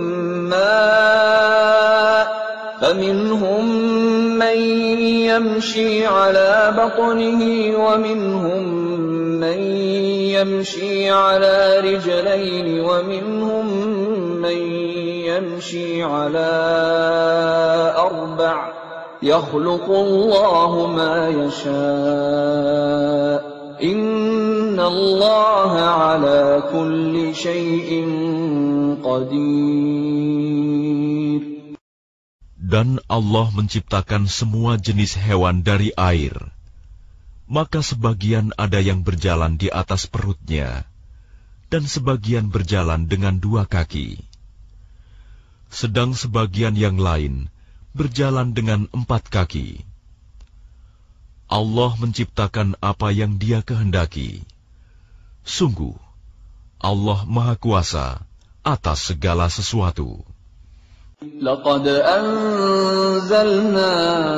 ma' faminhum man yamshi ala batnihi wa minhum man yamshi ala rijlayni wa minhum man yamshi ala arba' يخلق الله ما يشاء إن الله على كل شيء قدير. Dan Allah menciptakan semua jenis hewan dari air, maka sebagian ada yang berjalan di atas perutnya, dan sebagian berjalan dengan dua kaki, sedang sebagian yang lain berjalan dengan empat kaki. Allah menciptakan apa yang Dia kehendaki. Sungguh, Allah Maha Kuasa atas segala sesuatu. Laqad anzalna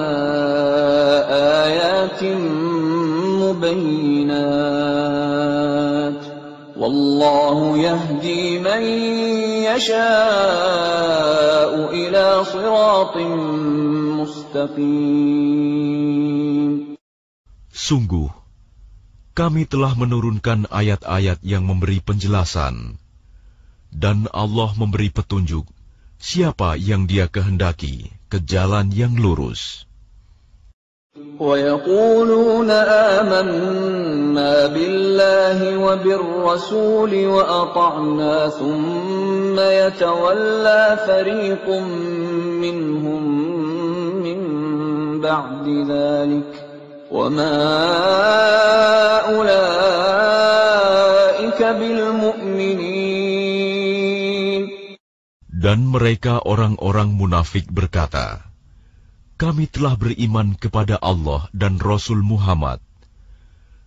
ayatin mubayyinat Wallahu yahdi man yasha'u ila siratin mustaqim. Sungguh, kami telah menurunkan ayat-ayat yang memberi penjelasan, dan Allah memberi petunjuk siapa yang Dia kehendaki ke jalan yang lurus. وَيَقُولُونَ آمَنَّا بِاللَّهِ وَبِالرَّسُولِ وَأَطَعْنَا ثُمَّ يَتَوَلَّى فَرِيقٌ مِّنْهُمْ مِّن بَعْدِ ذَلِكَ وَمَا أُولَئِكَ بِالْمُؤْمِنِينَ. Dan mereka orang-orang munafik berkata, Kami telah beriman kepada Allah dan Rasul Muhammad.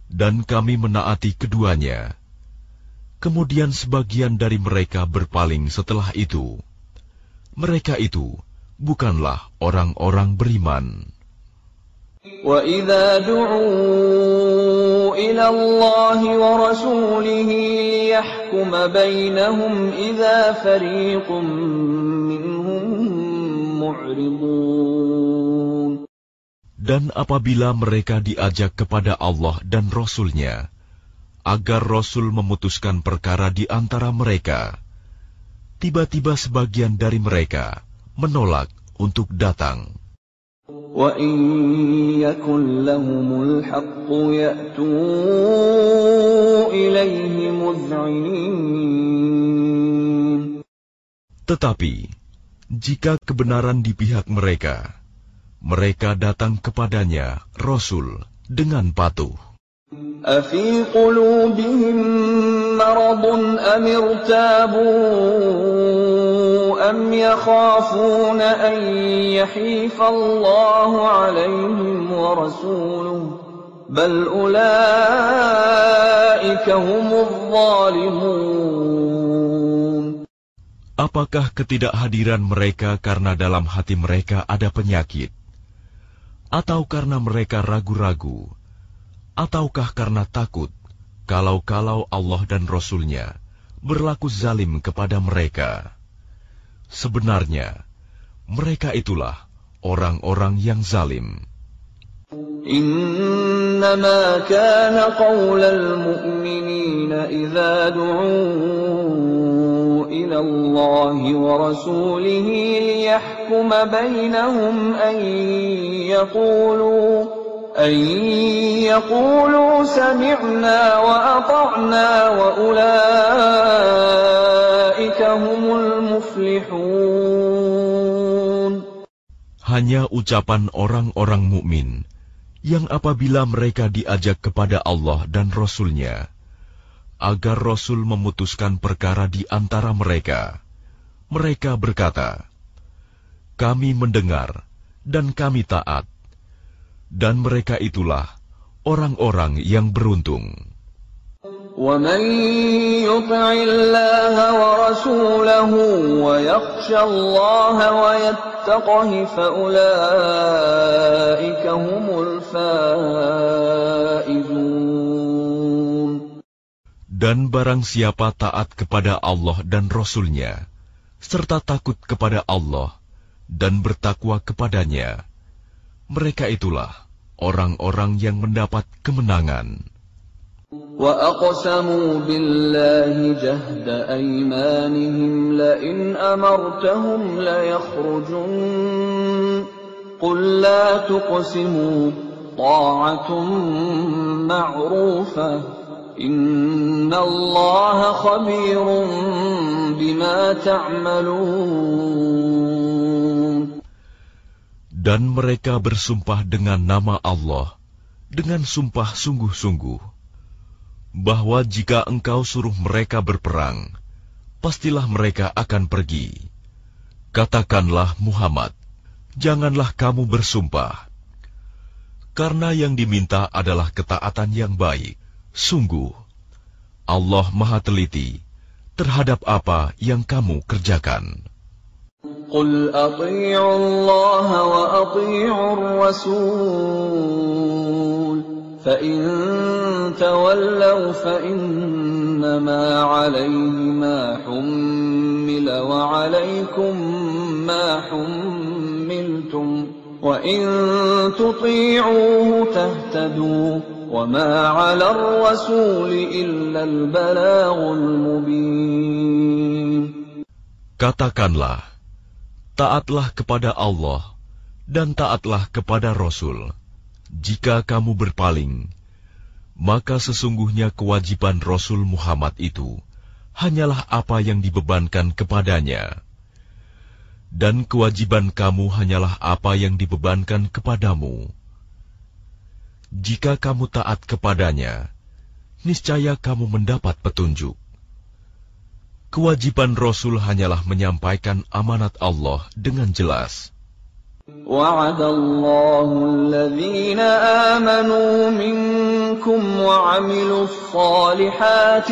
dan kami menaati keduanya. Kemudian sebagian dari mereka berpaling setelah itu. Mereka itu bukanlah orang-orang beriman. وَإِذَا دُعُوا إِلَى اللَّهِ وَرَسُولِهِ لِيَحْكُمَ بَيْنَهُمْ إِذَا فَرِيقٌ مِّنْهُمْ مُعْرِضُونَ. Dan apabila mereka diajak kepada Allah dan Rasul-Nya, agar Rasul memutuskan perkara di antara mereka, tiba-tiba sebagian dari mereka menolak untuk datang. وَإِنْ يَكُنْ لَهُمُ الْحَقُّ يَأْتُوا إِلَيْهِ مُذْعِنِينَ. Tetapi, jika kebenaran di pihak mereka, mereka datang kepadanya, Rasul, dengan patuh. أَفِي قُلُوبِهِم مَّرَضٌ أَمِ ارْتَابُوا أَمْ يَخَافُونَ أَن يَحِيفَ اللَّهُ عَلَيْهِمْ وَرَسُولُهُ بَلْ أُولَٰئِكَ هُمُ الظَّالِمُونَ. Apakah ketidakhadiran mereka karena dalam hati mereka ada penyakit? Atau karena mereka ragu-ragu? Ataukah karena takut kalau-kalau Allah dan Rasul-Nya berlaku zalim kepada mereka? Sebenarnya, mereka itulah orang-orang yang zalim. إنما كان قول المؤمنين إذا دعوا إلى الله ورسوله ليحكم بينهم أن يقولوا أن يقولوا سمعنا وأطعنا وأولئك هم المفلحون. Hanya ucapan orang-orang mukmin yang apabila mereka diajak kepada Allah dan Rasul-Nya, agar Rasul memutuskan perkara di antara mereka, mereka berkata, kami mendengar dan kami taat, dan mereka itulah orang-orang yang beruntung. وَمَن يُطِعِ اللَّهَ وَرَسُولَهُ وَيَخْشَ اللَّهَ وَيَتَّقْهِ فَأُولَئِكَ هُمُ الْفَائِزُونَ. Dan barang siapa taat kepada Allah dan Rasul-Nya, serta takut kepada Allah dan bertakwa kepadanya, mereka itulah orang-orang yang mendapat kemenangan. وَأَقْسَمُوا بِاللَّهِ جَهْدَ أَيْمَانِهِمْ لَئِنْ أَمَرْتَهُمْ لَيَخْرُجُنَّ قُل لَّا تُقْسِمُوا طَاعَةٌ مَّعْرُوفَةٌ إِنَّ اللَّهَ خَبِيرٌ بِمَا تَعْمَلُونَ. Dan mereka bersumpah dengan nama Allah, dengan sumpah sungguh-sungguh, bahwa jika engkau suruh mereka berperang, pastilah mereka akan pergi. Katakanlah Muhammad, janganlah kamu bersumpah, karena yang diminta adalah ketaatan yang baik. Sungguh, Allah Maha Teliti terhadap apa yang kamu kerjakan. قُلْ أَطِيعُوا اللَّهَ وَأَطِيعُوا الرَّسُولَ فَإِن تَوَلَّوْا فَإِنَّمَا عَلَيْهِ مَا حُمِّلَ وَعَلَيْكُمْ مَا حُمِّلْتُمْ وَإِن تُطِيعُوهُ تَهْتَدُوا وَمَا عَلَى الرَّسُولِ إِلَّا الْبَلَاغُ الْمُبِينُ. Katakanlah, taatlah kepada Allah dan taatlah kepada Rasul. Jika kamu berpaling, maka sesungguhnya kewajiban Rasul Muhammad itu hanyalah apa yang dibebankan kepadanya, dan kewajiban kamu hanyalah apa yang dibebankan kepadamu. Jika kamu taat kepadanya, niscaya kamu mendapat petunjuk. Kewajiban Rasul hanyalah menyampaikan amanat Allah dengan jelas. وعد الله الذين آمنوا منكم وعملوا الصالحات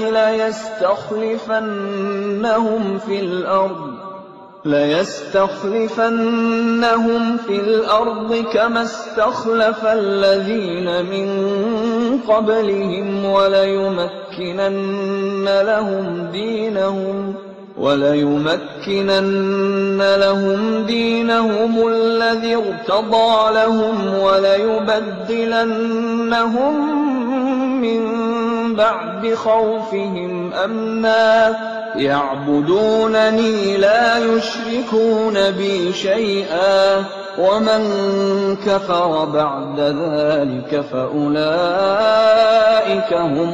ليستخلفنهم في الأرض ليستخلفنهم في الأرض كما استخلف الذين من قبلهم وليمكنن لهم دينهم وليمكنن لهم دينهم الذي ارتضى لهم وليبدلنهم من بعد خوفهم أمنا يعبدونني لا يشركون بي شيئا ومن كفر بعد ذلك فأولئك هم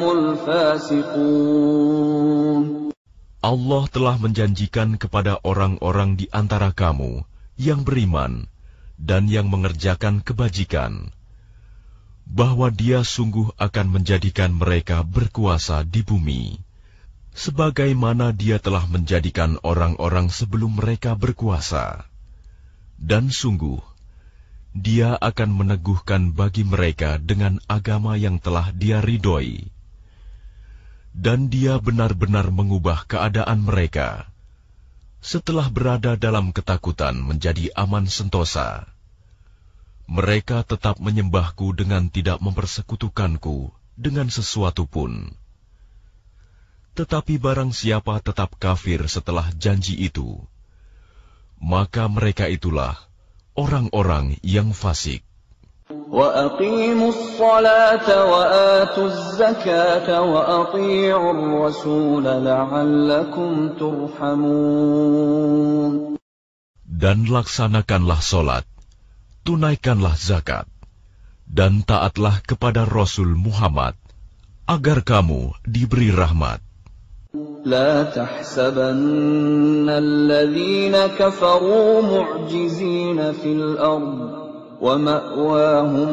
الفاسقون. Allah telah menjanjikan kepada orang-orang di antara kamu yang beriman dan yang mengerjakan kebajikan, bahwa Dia sungguh akan menjadikan mereka berkuasa di bumi, sebagaimana Dia telah menjadikan orang-orang sebelum mereka berkuasa. Dan sungguh, Dia akan meneguhkan bagi mereka dengan agama yang telah Dia ridhoi. Dan Dia benar-benar mengubah keadaan mereka setelah berada dalam ketakutan menjadi aman sentosa. Mereka tetap menyembahku dengan tidak mempersekutukanku dengan sesuatu pun. Tetapi barang siapa tetap kafir setelah janji itu, maka mereka itulah orang-orang yang fasik. وَأَقِيمُوا الصَّلَاةَ وَآتُوا الزَّكَاةَ وَأَطِيعُوا الرَّسُولَ لَعَلَّكُمْ تُرْحَمُونَ. Dan laksanakanlah solat, tunaikanlah zakat, dan taatlah kepada Rasul Muhammad, agar kamu diberi rahmat. لا تحسبن الذين كفروا معجزين في الأرض ومأواهم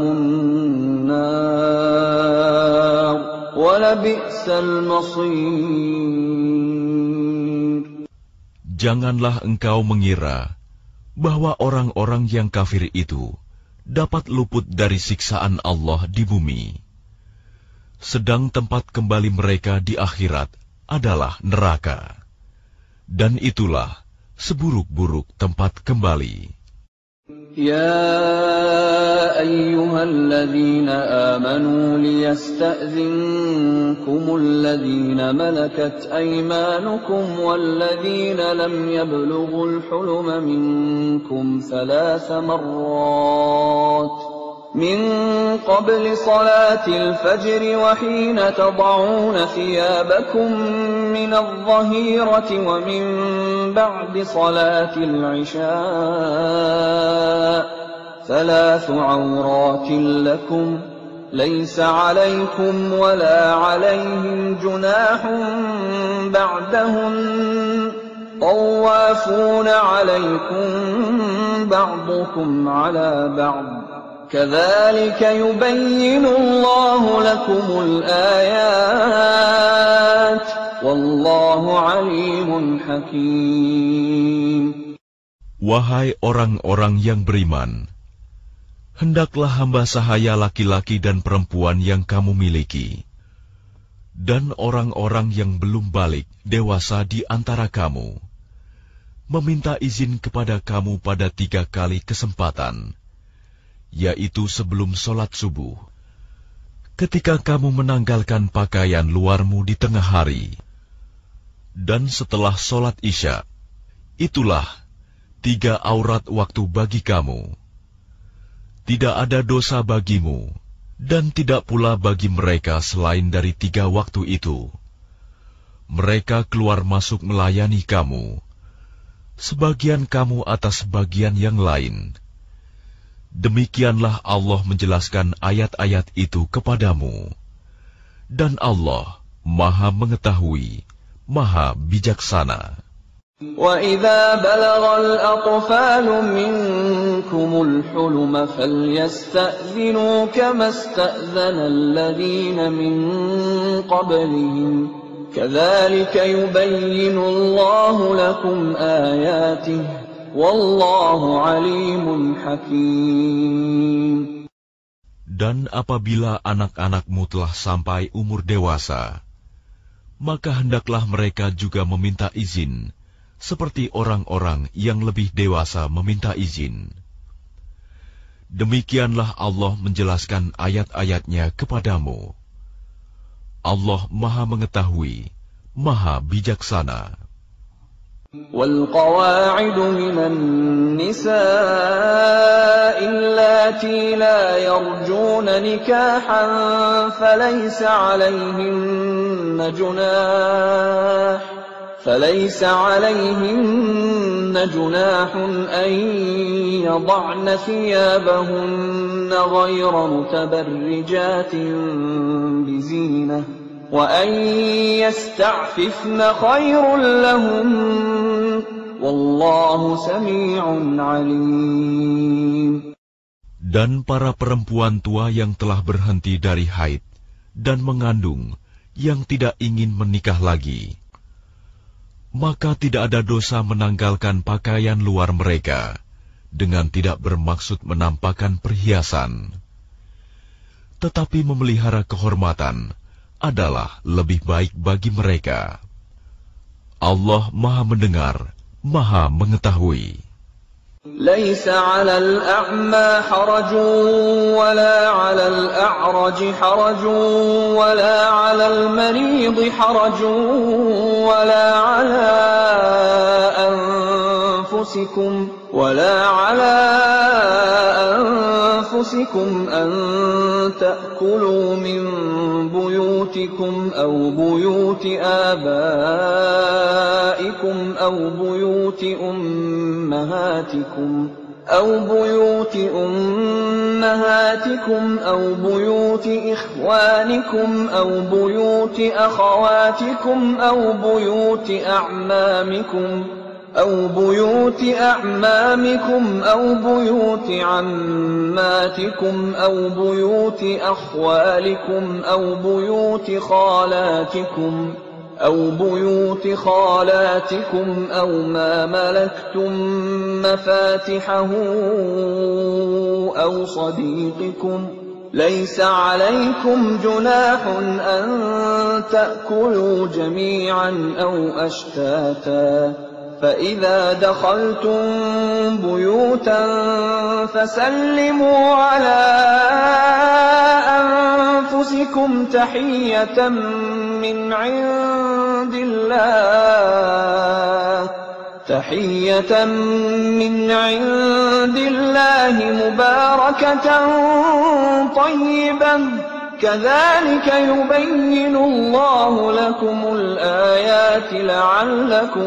النار ولبئس المصير. Janganlah engkau mengira bahwa orang-orang yang kafir itu dapat luput dari siksaan Allah di bumi, sedang tempat kembali mereka di akhirat adalah neraka, dan itulah seburuk-buruk tempat kembali. يا أيها الذين آمنوا ليستأذنكم الذين ملكت أيمانكم والذين لم يبلغوا الحلم منكم ثلاث مرات من قبل صلاة الفجر وحين تضعون ثيابكم من الظهيرة ومن بعد صلاة العشاء ثلاث عورات لكم ليس عليكم ولا عليهم جناح بعدهن طوافون عليكم بعضكم على بعض كذلك يبين الله لكم الآيات والله عليم حكيم. Wahai orang-orang yang beriman, hendaklah hamba sahaya laki-laki dan perempuan yang kamu miliki, dan orang-orang yang belum balik dewasa di antara kamu, meminta izin kepada kamu pada tiga kali kesempatan, yaitu sebelum sholat subuh, ketika kamu menanggalkan pakaian luarmu di tengah hari, dan setelah sholat isya. Itulah tiga aurat waktu bagi kamu. Tidak ada dosa bagimu, dan tidak pula bagi mereka selain dari tiga waktu itu. Mereka keluar masuk melayani kamu, sebagian kamu atas sebagian yang lain. Demikianlah Allah menjelaskan ayat-ayat itu kepadamu. Dan Allah Maha Mengetahui, Maha Bijaksana. وَإِذَا بَلَغَ الْأَطْفَالُ مِنكُمُ الْحُلُمَ فَلْيَسْتَأْذِنُوا كَمَا اسْتَأْذَنَ الَّذِينَ مِن قَبْلِهِمْ كَذَلِكَ يُبَيِّنُ اللَّهُ لَكُمْ آيَاتِهِ Wallahu alimun hakim. Dan apabila anak-anakmu telah sampai umur dewasa, maka hendaklah mereka juga meminta izin, seperti orang-orang yang lebih dewasa meminta izin. Demikianlah Allah menjelaskan ayat-ayatnya kepadamu. Allah Maha Mengetahui, Maha Bijaksana. والقواعد من النساء اللاتي لا يرجون نكاحا فليس عليهن جناح فليس عليهن جناح أن يضعن ثيابهن غير متبرجات بزينة وأن يستعففن خير لهم والله سميع عليم. Dan para perempuan tua yang telah berhenti dari haid dan mengandung yang tidak ingin menikah lagi, maka tidak ada dosa menanggalkan pakaian luar mereka dengan tidak bermaksud menampakkan perhiasan, tetapi memelihara kehormatan adalah lebih baik bagi mereka. Allah Maha Mendengar, Maha Mengetahui. ليس على الأعمى حرج ولا على الأعرج حرج ولا على المريض حرج ولا على أنفسكم ولا على أنفسكم أن تأكلوا من بيوتكم أو بيوت آبائكم أو بيوت أمهاتكم أو بيوت أمهاتكم أو بيوت إخوانكم أو بيوت أخواتكم أو بيوت أعمامكم أو بيوت أعمامكم أو بيوت عماتكم أو بيوت أخوالكم أو بيوت خالاتكم أو بيوت خالاتكم أو ما ملكتم مفاتحه أو صديقكم ليس عليكم جناح أن تأكلوا جميعا أو أشتاتا فإذا دخلتم بيوتا فسلموا على أنفسكم تحية من عند الله تحية من عند الله مباركة طيبة كذلك يبين الله لكم الآيات لعلكم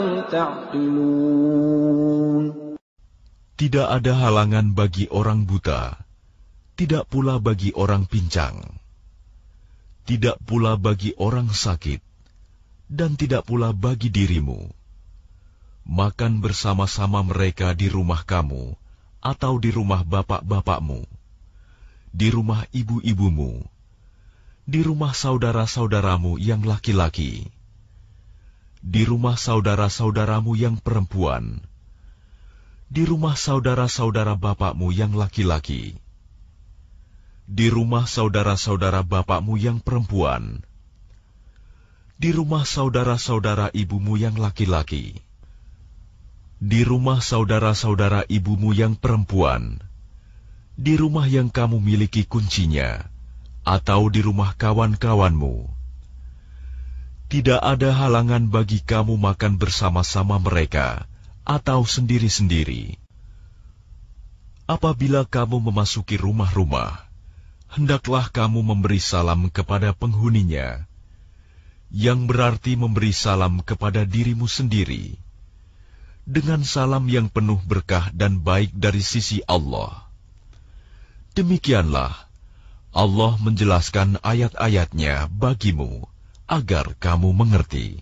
تعقلون. Tidak ada halangan bagi orang buta, tidak pula bagi orang pincang, tidak pula bagi orang sakit, dan tidak pula bagi dirimu. Makan bersama-sama mereka di rumah kamu, atau di rumah bapak-bapakmu, di rumah ibu-ibumu, di rumah saudara-saudaramu yang laki-laki, di rumah saudara-saudaramu yang perempuan, di rumah saudara-saudara bapakmu yang laki-laki, di rumah saudara-saudara bapakmu yang perempuan, di rumah saudara-saudara ibumu yang laki-laki, di rumah saudara-saudara ibumu yang perempuan, di rumah yang kamu miliki kuncinya, atau di rumah kawan-kawanmu. Tidak ada halangan bagi kamu makan bersama-sama mereka, atau sendiri-sendiri. Apabila kamu memasuki rumah-rumah, hendaklah kamu memberi salam kepada penghuninya, yang berarti memberi salam kepada dirimu sendiri, dengan salam yang penuh berkah dan baik dari sisi Allah. Demikianlah Allah menjelaskan ayat-ayatnya bagimu, agar kamu mengerti.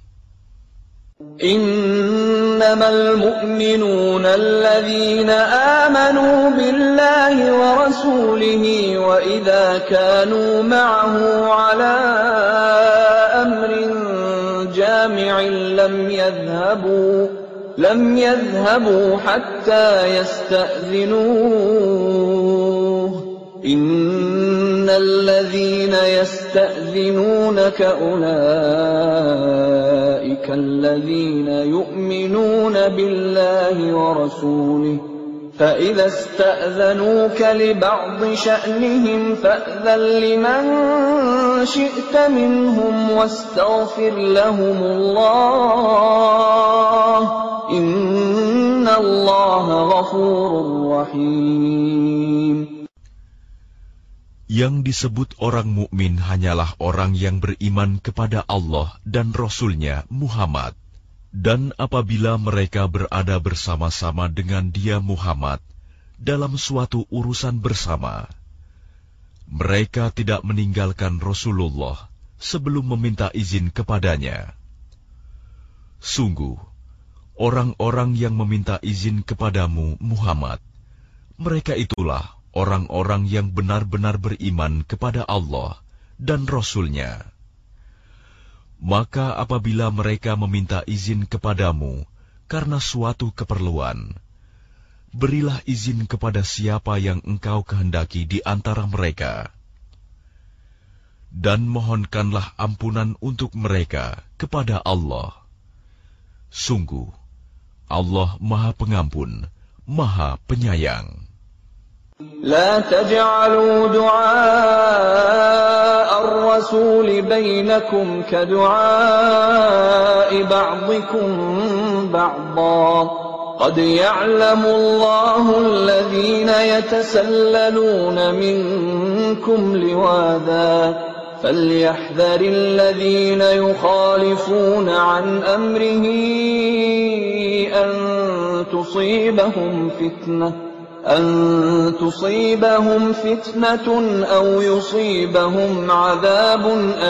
Innamal mu'minuna alladhina amanu billahi wa rasulihi wa idha kanu ma'ahu ala amrin jami'in lam yadhhabu لم يذهبوا حتى يستأذنوه إن الذين يستأذنونك أولئك الذين يؤمنون بالله ورسوله فإذا استأذنوك لبعض شأنهم فأذن لمن شئت منهم واستغفر لهم الله إن الله غفور رحيم. Yang disebut orang mukmin hanyalah orang yang beriman kepada Allah dan Rasul-Nya Muhammad. Dan apabila mereka berada bersama-sama dengan dia Muhammad dalam suatu urusan bersama, mereka tidak meninggalkan Rasulullah sebelum meminta izin kepadanya. Sungguh, orang-orang yang meminta izin kepadamu Muhammad, mereka itulah orang-orang yang benar-benar beriman kepada Allah dan Rasul-Nya. Maka apabila mereka meminta izin kepadamu karena suatu keperluan, berilah izin kepada siapa yang engkau kehendaki di antara mereka. Dan mohonkanlah ampunan untuk mereka kepada Allah. Sungguh, Allah Maha Pengampun, Maha Penyayang. لا تجعلوا دعاء الرسول بينكم كدعاء بعضكم بعضا قد يعلم الله الذين يتسللون منكم لواذا فليحذر الذين يخالفون عن أمره أن تصيبهم فتنة أن تصيبهم فتنة أو يصيبهم عذاب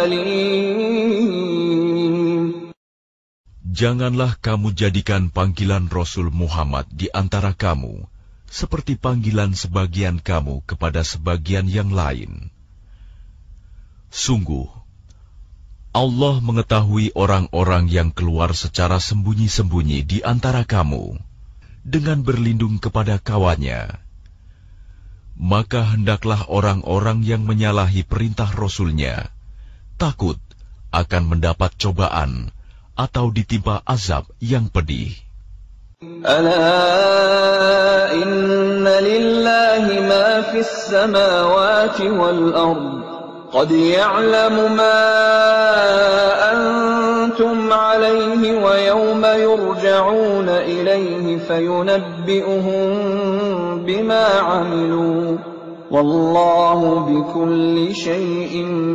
أليم. Janganlah kamu jadikan panggilan Rasul Muhammad di antara kamu seperti panggilan sebagian kamu kepada sebagian yang lain. Sungguh, Allah mengetahui orang-orang yang keluar secara sembunyi-sembunyi di antara kamu dengan berlindung kepada kawannya. Maka hendaklah orang-orang yang menyalahi perintah Rasul-Nya takut akan mendapat cobaan atau ditimpa azab yang pedih. Ala inna lillahi ma fis samawati wal ard qad ya'lamu ma antum alayhi wa yawma yurja'una ilayhi fayunabbi'uhum bima 'amilu wallahu bikulli syai'in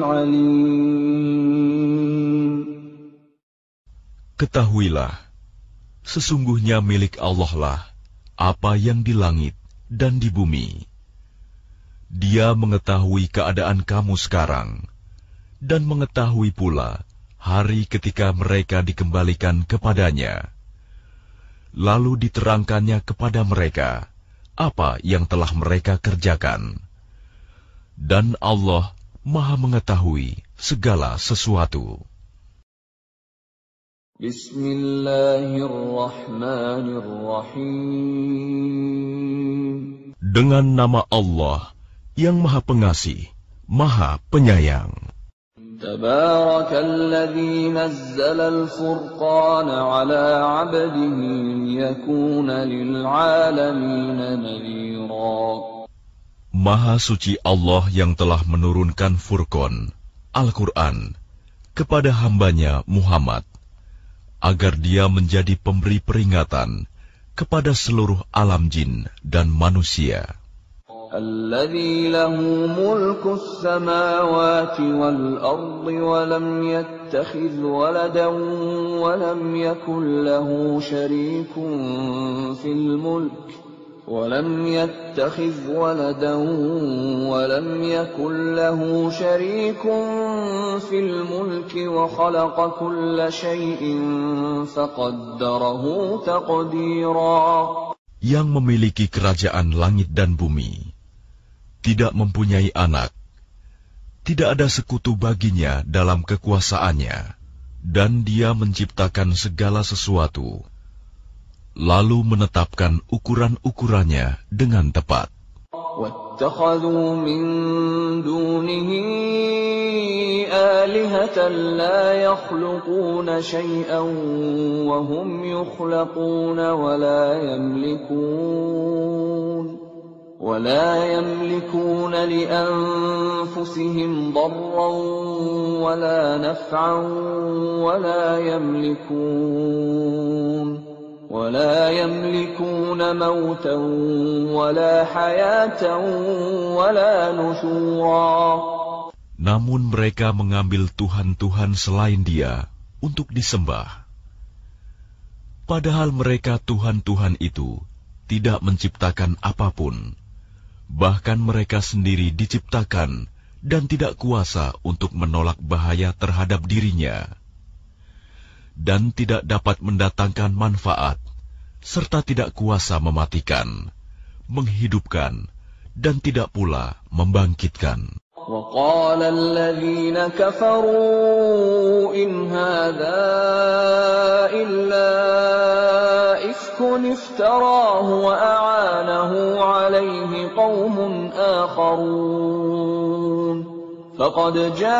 'alim. Ketahuilah, sesungguhnya milik Allah lah apa yang di langit dan di bumi. Dia mengetahui keadaan kamu sekarang, dan mengetahui pula hari ketika mereka dikembalikan kepadanya. Lalu diterangkannya kepada mereka apa yang telah mereka kerjakan. Dan Allah Maha mengetahui segala sesuatu. Bismillahirrahmanirrahim. Dengan nama Allah yang Maha Pengasih, Maha Penyayang. Tabarakalladzi nazzala al-furqana 'ala 'abdihi liyakuna lil'alamin nadhira. Maha suci Allah yang telah menurunkan Furqan, Al-Quran, kepada hambanya Muhammad, agar dia menjadi pemberi peringatan kepada seluruh alam jin dan manusia. الذي له ملك السماوات والأرض ولم يتخذ ولدا ولم يكن له شريك في الملك ولم يتخذ ولدا ولم يكن له شريك في الملك وخلق كل شيء فقدره تقديرا. Yang memiliki kerajaan langit dan bumi, tidak mempunyai anak, tidak ada sekutu baginya dalam kekuasaannya, dan dia menciptakan segala sesuatu, lalu menetapkan ukuran-ukurannya dengan tepat. وَاتَّخَذُوا مِن دُونِهِ آلِهَةً لَّا يَخْلُقُونَ شَيْئًا وَهُمْ يُخْلَقُونَ وَلَا يَمْلِكُونَ وَلَا يَمْلِكُونَ لِأَنفُسِهِمْ ضَرًّا وَلَا نَفْعًا وَلَا يَمْلِكُونَ ولا يملكون موتا ولا حياة ولا نشورا. Namun mereka mengambil Tuhan-Tuhan selain Dia untuk disembah. Padahal mereka Tuhan-Tuhan itu tidak menciptakan apapun. Bahkan mereka sendiri diciptakan dan tidak kuasa untuk menolak bahaya terhadap dirinya. Dan tidak dapat mendatangkan manfaat, serta tidak kuasa mematikan, menghidupkan, dan tidak pula membangkitkan. وَقَالَ الَّذِينَ كَفَرُوا إِنْ هَذَا إِلَّا إِفْكٌ افْتَرَاهُ وَأَعَانَهُ عَلَيْهِ قَوْمٌ آخَرُونَ فَقَدْ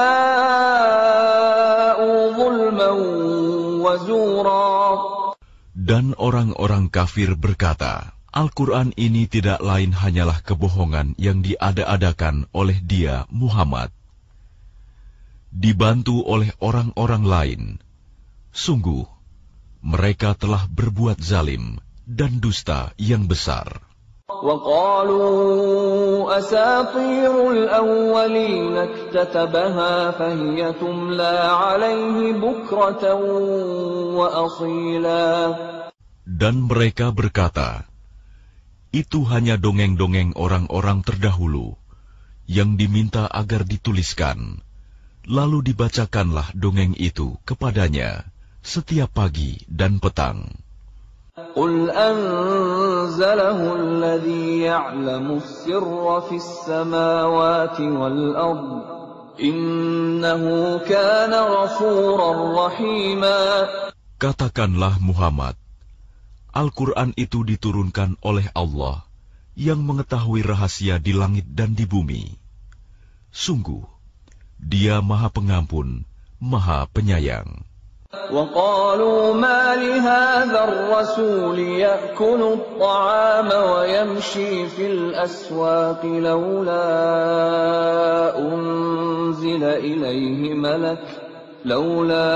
جَاءُوا ظُلْمًا وَزُورًا. Dan orang-orang kafir berkata, Al-Quran ini tidak lain hanyalah kebohongan yang diada-adakan oleh dia, Muhammad, dibantu oleh orang-orang lain. Sungguh, mereka telah berbuat zalim dan dusta yang besar. وَقَالُوا أَسَاطِيرُ الْأَوَّلِينَ اكْتَتَبَهَا فَهِيَ تُمْلَى عَلَيْهِ بُكْرَةً وَأَصِيلًا. Dan mereka berkata, itu hanya dongeng-dongeng orang-orang terdahulu yang diminta agar dituliskan, lalu dibacakanlah dongeng itu kepadanya setiap pagi dan petang. قُلْ أَنزَلَهُ الَّذِي يَعْلَمُ السِّرَّ فِي السَّمَاوَاتِ وَالْأَرْضِ إِنَّهُ كَانَ غَفُورًا رَّحِيمًا. Katakanlah Muhammad, Al-Quran itu diturunkan oleh Allah yang mengetahui rahasia di langit dan di bumi. Sungguh, Dia Maha Pengampun, Maha Penyayang. وَقَالُوا مَا لِهَذَا الرَّسُولِ يَأْكُلُ الطَّعَامَ وَيَمْشِي فِي الْأَسْوَاقِ لَوْلَا أُنزِلَ إِلَيْهِ مَلَكٌ لَوْلَا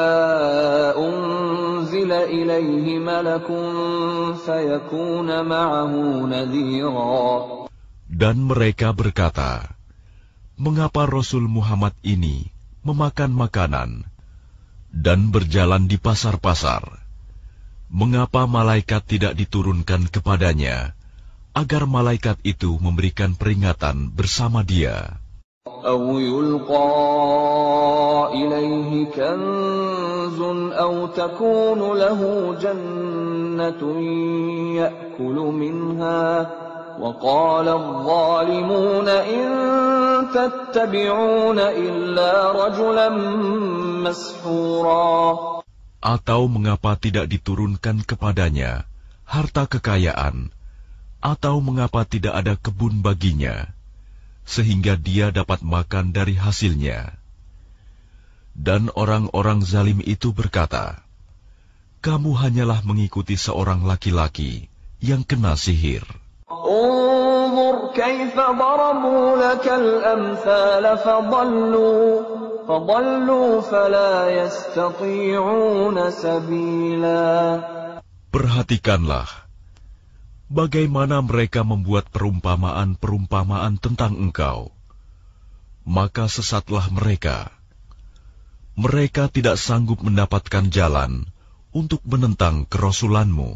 أُنزِلَ إِلَيْهِ مَلَكٌ فَيَكُونَ مَعَهُ نَذِيرًا. Dan mereka berkata, mengapa Rasul Muhammad ini memakan makanan dan berjalan di pasar-pasar? Mengapa malaikat tidak diturunkan kepadanya, agar malaikat itu memberikan peringatan bersama dia? أَوْ يُلْقَى إِلَيْهِ كَنْزٌ أَوْ تَكُونُ لَهُ جَنَّةٌ يَأْكُلُ مِنْهَا وَقَالَ الظَّالِمُونَ إِنْ تَتَّبِعُونَ إِلَّا رَجُلًا مَسْحُورًا. Atau mengapa tidak diturunkan kepadanya harta kekayaan, atau mengapa tidak ada kebun baginya, sehingga dia dapat makan dari hasilnya. Dan orang-orang zalim itu berkata, kamu hanyalah mengikuti seorang laki-laki yang kena sihir. انظر كيف ضربوا لك الأمثال فضلوا فضلوا فلا يستطيعون سبيلا. Perhatikanlah bagaimana mereka membuat perumpamaan-perumpamaan tentang engkau, maka sesatlah mereka. Mereka tidak sanggup mendapatkan jalan untuk menentang kerasulanmu.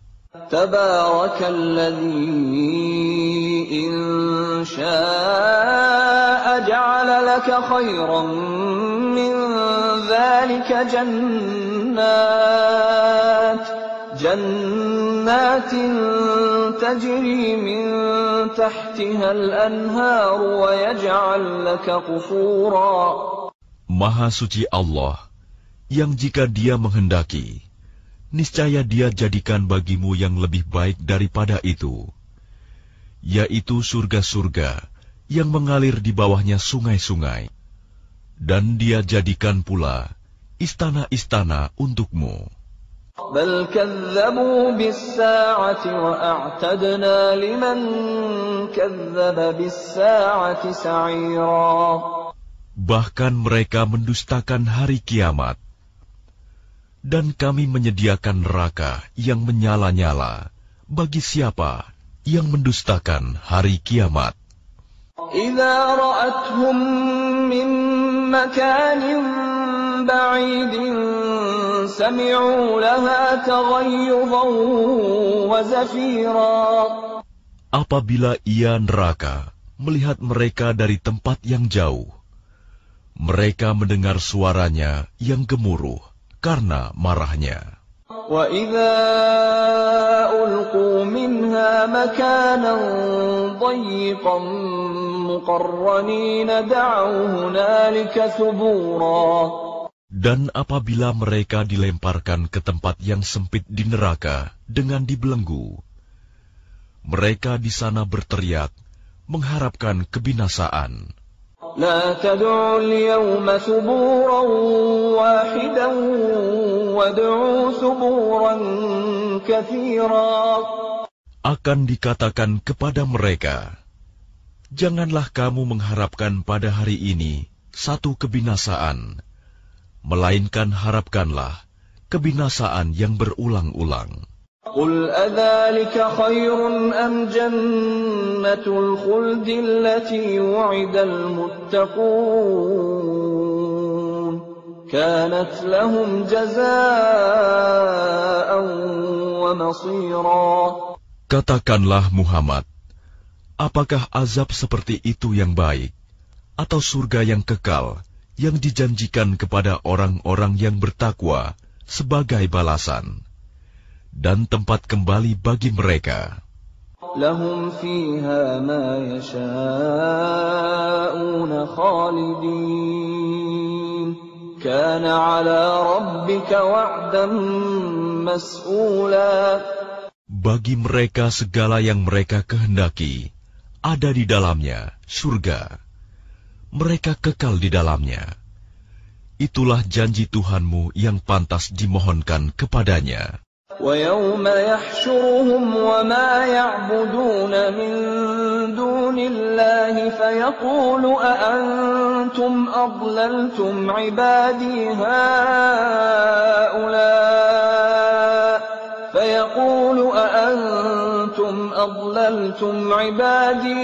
Tabarakalladzi in syaa'a ja'ala laka khairan min dzalika jannat jannatin tajri min tahtiha al-anhar wa yaj'al laka qusura. Maha suci Allah yang jika Dia menghendaki, niscaya Dia jadikan bagimu yang lebih baik daripada itu, yaitu surga-surga yang mengalir di bawahnya sungai-sungai, dan Dia jadikan pula istana-istana untukmu. بل كذبوا بالساعة وأعتدنا لمن كذب بالساعة سعيرا. Bahkan mereka mendustakan hari kiamat, dan kami menyediakan neraka yang menyala-nyala bagi siapa yang mendustakan hari kiamat. إذا رأتهم من مكان بعيد سمعوا لها تغيظا وزفيرا. Apabila ia neraka melihat mereka dari tempat yang jauh, mereka mendengar suaranya yang gemuruh karena marahnya. وَإِذَا أُلْقُوا مِنْهَا مَكَانًا ضَيِّقًا مُقَرَّنِينَ دَعَوْا هُنَالِكَ ثُبُورًا. Dan apabila mereka dilemparkan ke tempat yang sempit di neraka dengan dibelenggu, mereka di sana berteriak mengharapkan kebinasaan. لا تدعوا اليوم ثبورا واحدا وادعوا ثبورا كثيرا. Akan dikatakan kepada mereka, janganlah kamu mengharapkan pada hari ini satu kebinasaan, melainkan harapkanlah kebinasaan yang berulang-ulang. قل أذلك خير أم جنة الخلد التي وعد المتقون كانت لهم جزاء ومصيرا. Katakanlah Muhammad, apakah azab seperti itu yang baik, atau surga yang kekal yang dijanjikan kepada orang-orang yang bertakwa sebagai balasan dan tempat kembali bagi mereka? Lahum fiha ma yasha'un khalidin kana 'ala rabbika wa'dan mas'ula. Bagi mereka segala yang mereka kehendaki ada di dalamnya surga, mereka kekal di dalamnya. Itulah janji Tuhanmu yang pantas dimohonkan kepadanya. وَيَوْمَ يَحْشُرُهُمْ وَمَا يَعْبُدُونَ مِن دُونِ اللَّهِ فَيَقُولُ أَأَنْتُمْ أَضْلَلْتُمْ عِبَادِي هَؤُلَاءِ فَيَقُولُ أَأَنْتُمْ أَضْلَلْتُمْ عِبَادِي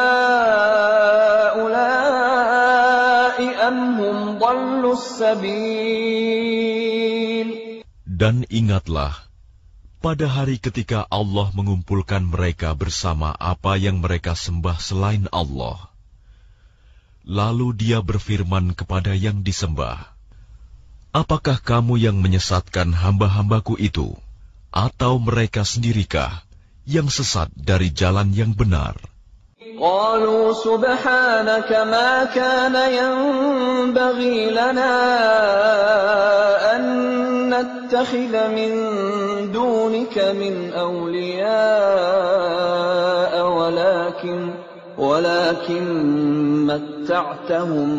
هَؤُلَاءِ أَمْ هُمْ ضَلُّوا السَّبِيلَ. Dan ingatlah pada hari ketika Allah mengumpulkan mereka bersama apa yang mereka sembah selain Allah. Lalu Dia berfirman kepada yang disembah, apakah kamu yang menyesatkan hamba-hambaku itu, atau mereka sendirikah yang sesat dari jalan yang benar? قالوا سبحانك ما كان ينبغي لنا أن نتخذ من دونك من أولياء ولكن ولكن متعتهم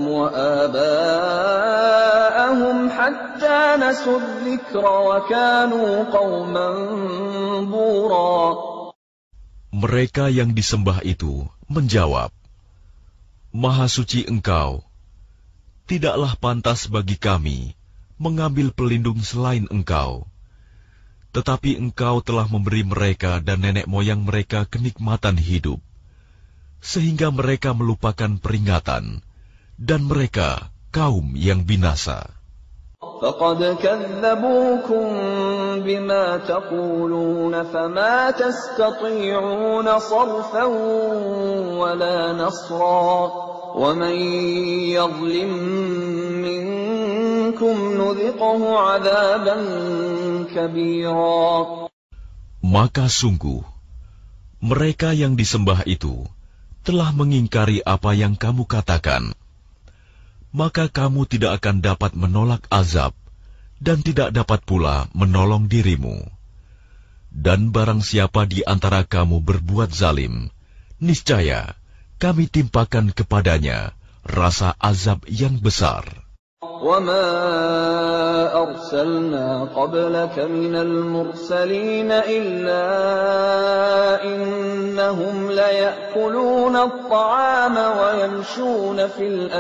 وآباءهم حتى نسوا الذكر وكانوا قوما بورا. Mereka yang disembah itu menjawab, Maha suci Engkau, tidaklah pantas bagi kami mengambil pelindung selain Engkau. Tetapi Engkau telah memberi mereka dan nenek moyang mereka kenikmatan hidup, sehingga mereka melupakan peringatan, dan mereka kaum yang binasa. فَقَدْ كَذَّبُوكُمْ بِمَا تَقُولُونَ فَمَا تَسْتَطِيعُونَ صَرْفًا وَلَا نَصْرًا وَمَنْ يَظْلِمْ مِنْكُمْ نُذِقْهُ عَذَابًا كَبِيرًا. Maka sungguh, mereka yang disembah itu telah mengingkari apa yang kamu katakan. Maka kamu tidak akan dapat menolak azab dan tidak dapat pula menolong dirimu. Dan barang siapa di antara kamu berbuat zalim, niscaya kami timpakan kepadanya rasa azab yang besar. وَمَا أَرْسَلْنَا قَبْلَكَ مِنَ الْمُرْسَلِينَ إِلَّا إِنَّهُمْ لَيَأْكُلُونَ الطَّعَامَ وَيَمْشُونَ فِي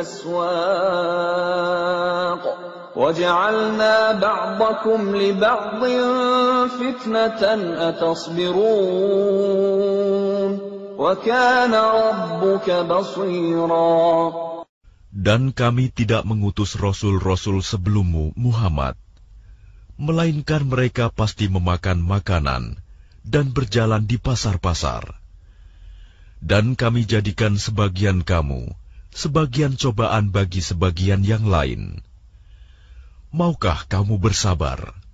الْأَسْوَاقِ وَجَعَلْنَا بَعْضَكُمْ لِبَعْضٍ فِتْنَةً أَتَصْبِرُونَ وَكَانَ رَبُّكَ بَصِيرًا. Dan kami tidak mengutus rasul-rasul sebelummu, Muhammad, melainkan mereka pasti memakan makanan dan berjalan di pasar-pasar. Dan kami jadikan sebagian kamu sebagian cobaan bagi sebagian yang lain. Maukah kamu bersabar?